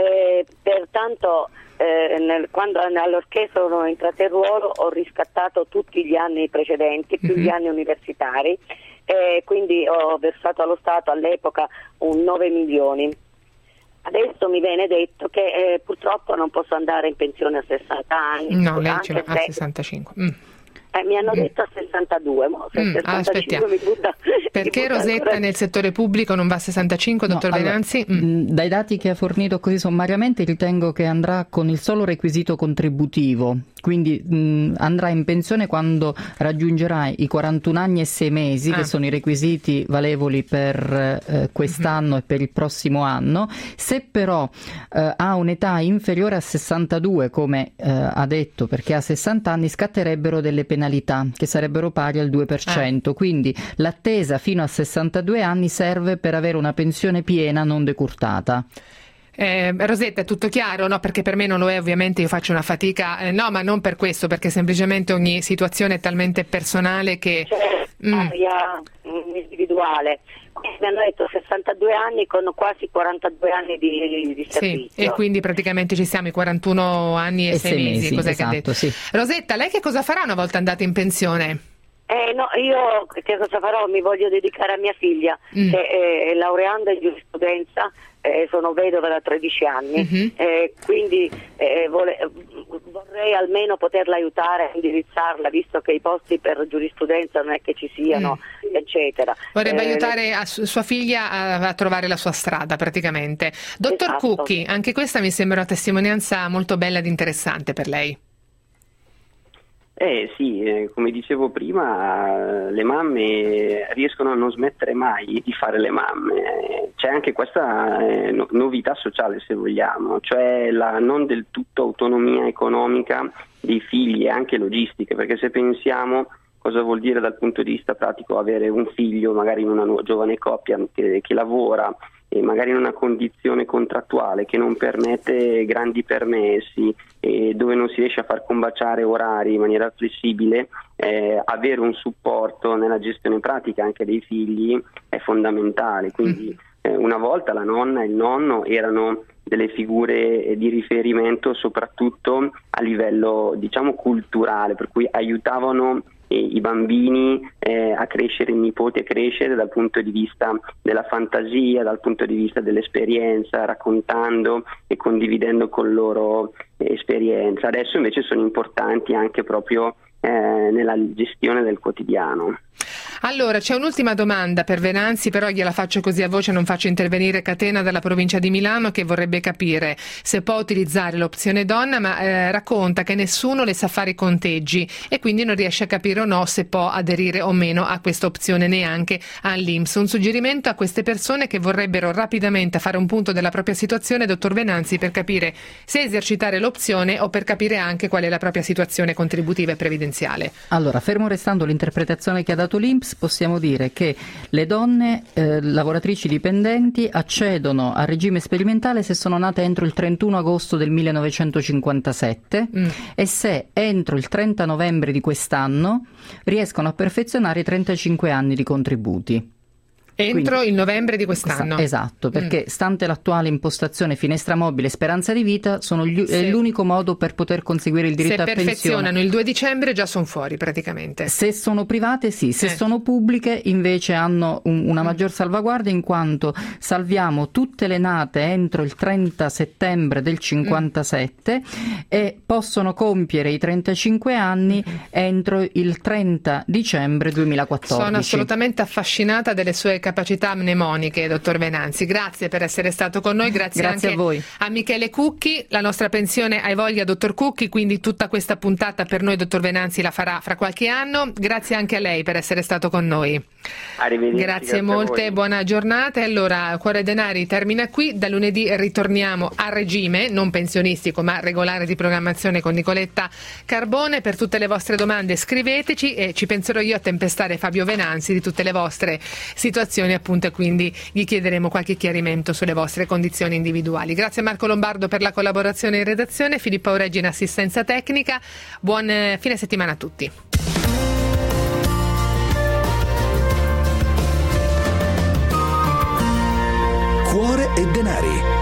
pertanto quando all'orchestra sono entrata in ruolo ho riscattato tutti gli anni precedenti, più gli anni universitari, quindi ho versato allo Stato all'epoca 9 milioni. Adesso mi viene detto che purtroppo non posso andare in pensione a 60 anni. No, lei ce l'ha a 65. Mi hanno detto a 62, aspettiamo. Perché Rosetta nel settore pubblico non va a 65, dottor Venanzi? Dai dati che ha fornito così sommariamente ritengo che andrà con il solo requisito contributivo, quindi andrà in pensione quando raggiungerà i 41 anni e 6 mesi, che sono i requisiti valevoli per quest'anno e per il prossimo anno. Se però ha un'età inferiore a 62, come ha detto, perché ha 60 anni, scatterebbero delle penalità che sarebbero pari al 2%, quindi l'attesa fino a 62 anni serve per avere una pensione piena non decurtata. Rosetta, è tutto chiaro? No, perché per me non lo è, ovviamente io faccio una fatica, no, ma non per questo, perché semplicemente ogni situazione è talmente personale che individuale. Mi hanno detto 62 anni con quasi 42 anni di servizio. Sì, e quindi praticamente ci siamo i 41 anni e 6 mesi. Cos'è che ha detto? Sì. Rosetta, lei che cosa farà una volta andata in pensione? No, io che cosa farò? Mi voglio dedicare a mia figlia, che è laureanda in giurisprudenza, sono vedova da 13 anni, quindi vorrei almeno poterla aiutare a indirizzarla, visto che i posti per giurisprudenza non è che ci siano, eccetera. Vorrebbe aiutare sua figlia a trovare la sua strada praticamente. Dottor Cucchi, anche questa mi sembra una testimonianza molto bella ed interessante per lei. Sì, come dicevo prima, le mamme riescono a non smettere mai di fare le mamme. C'è anche questa novità sociale, se vogliamo, cioè la non del tutto autonomia economica dei figli e anche logistica, perché se pensiamo cosa vuol dire dal punto di vista pratico avere un figlio magari in una giovane coppia che lavora e magari in una condizione contrattuale che non permette grandi permessi e dove non si riesce a far combaciare orari in maniera flessibile, avere un supporto nella gestione pratica anche dei figli è fondamentale. Quindi una volta la nonna e il nonno erano delle figure di riferimento soprattutto a livello, diciamo, culturale, per cui aiutavano i bambini a crescere, i nipoti a crescere dal punto di vista della fantasia, dal punto di vista dell'esperienza, raccontando e condividendo con loro esperienza. Adesso invece sono importanti anche proprio nella gestione del quotidiano. Allora, c'è un'ultima domanda per Venanzi, però gliela faccio così a voce, non faccio intervenire Catena dalla provincia di Milano, che vorrebbe capire se può utilizzare l'opzione donna, ma racconta che nessuno le sa fare i conteggi e quindi non riesce a capire o no se può aderire o meno a questa opzione, neanche all'INPS. Un suggerimento a queste persone che vorrebbero rapidamente fare un punto della propria situazione, dottor Venanzi, per capire se esercitare l'opzione o per capire anche qual è la propria situazione contributiva e previdenziale. Allora, fermo restando l'interpretazione che ha dato l'INPS, possiamo dire che le donne lavoratrici dipendenti accedono al regime sperimentale se sono nate entro il 31 agosto del 1957 e se entro il 30 novembre di quest'anno riescono a perfezionare i 35 anni di contributi. Entro il novembre di quest'anno. Esatto, perché stante l'attuale impostazione finestra mobile e speranza di vita è l'unico modo per poter conseguire il diritto a pensione. Se perfezionano il 2 dicembre già sono fuori praticamente. Se sono private sì, se sono pubbliche invece hanno una maggior salvaguardia, in quanto salviamo tutte le nate entro il 30 settembre del 57 e possono compiere i 35 anni entro il 30 dicembre 2014. Sono assolutamente affascinata delle sue capacità mnemoniche, dottor Venanzi. Grazie per essere stato con noi, grazie anche a voi. A Michele Cucchi. La nostra pensione hai voglia, dottor Cucchi, quindi tutta questa puntata per noi dottor Venanzi la farà fra qualche anno. Grazie anche a lei per essere stato con noi. Arrivederci. Grazie molte, buona giornata. Allora, Cuore e Denari termina qui, da lunedì ritorniamo a regime, non pensionistico ma regolare, di programmazione con Nicoletta Carbone. Per tutte le vostre domande scriveteci e ci penserò io a tempestare Fabio Venanzi di tutte le vostre situazioni, appunto, e quindi gli chiederemo qualche chiarimento sulle vostre condizioni individuali. Grazie a Marco Lombardo per la collaborazione in redazione, Filippo Aureggi in assistenza tecnica. Buon fine settimana a tutti. Cuore e Denari.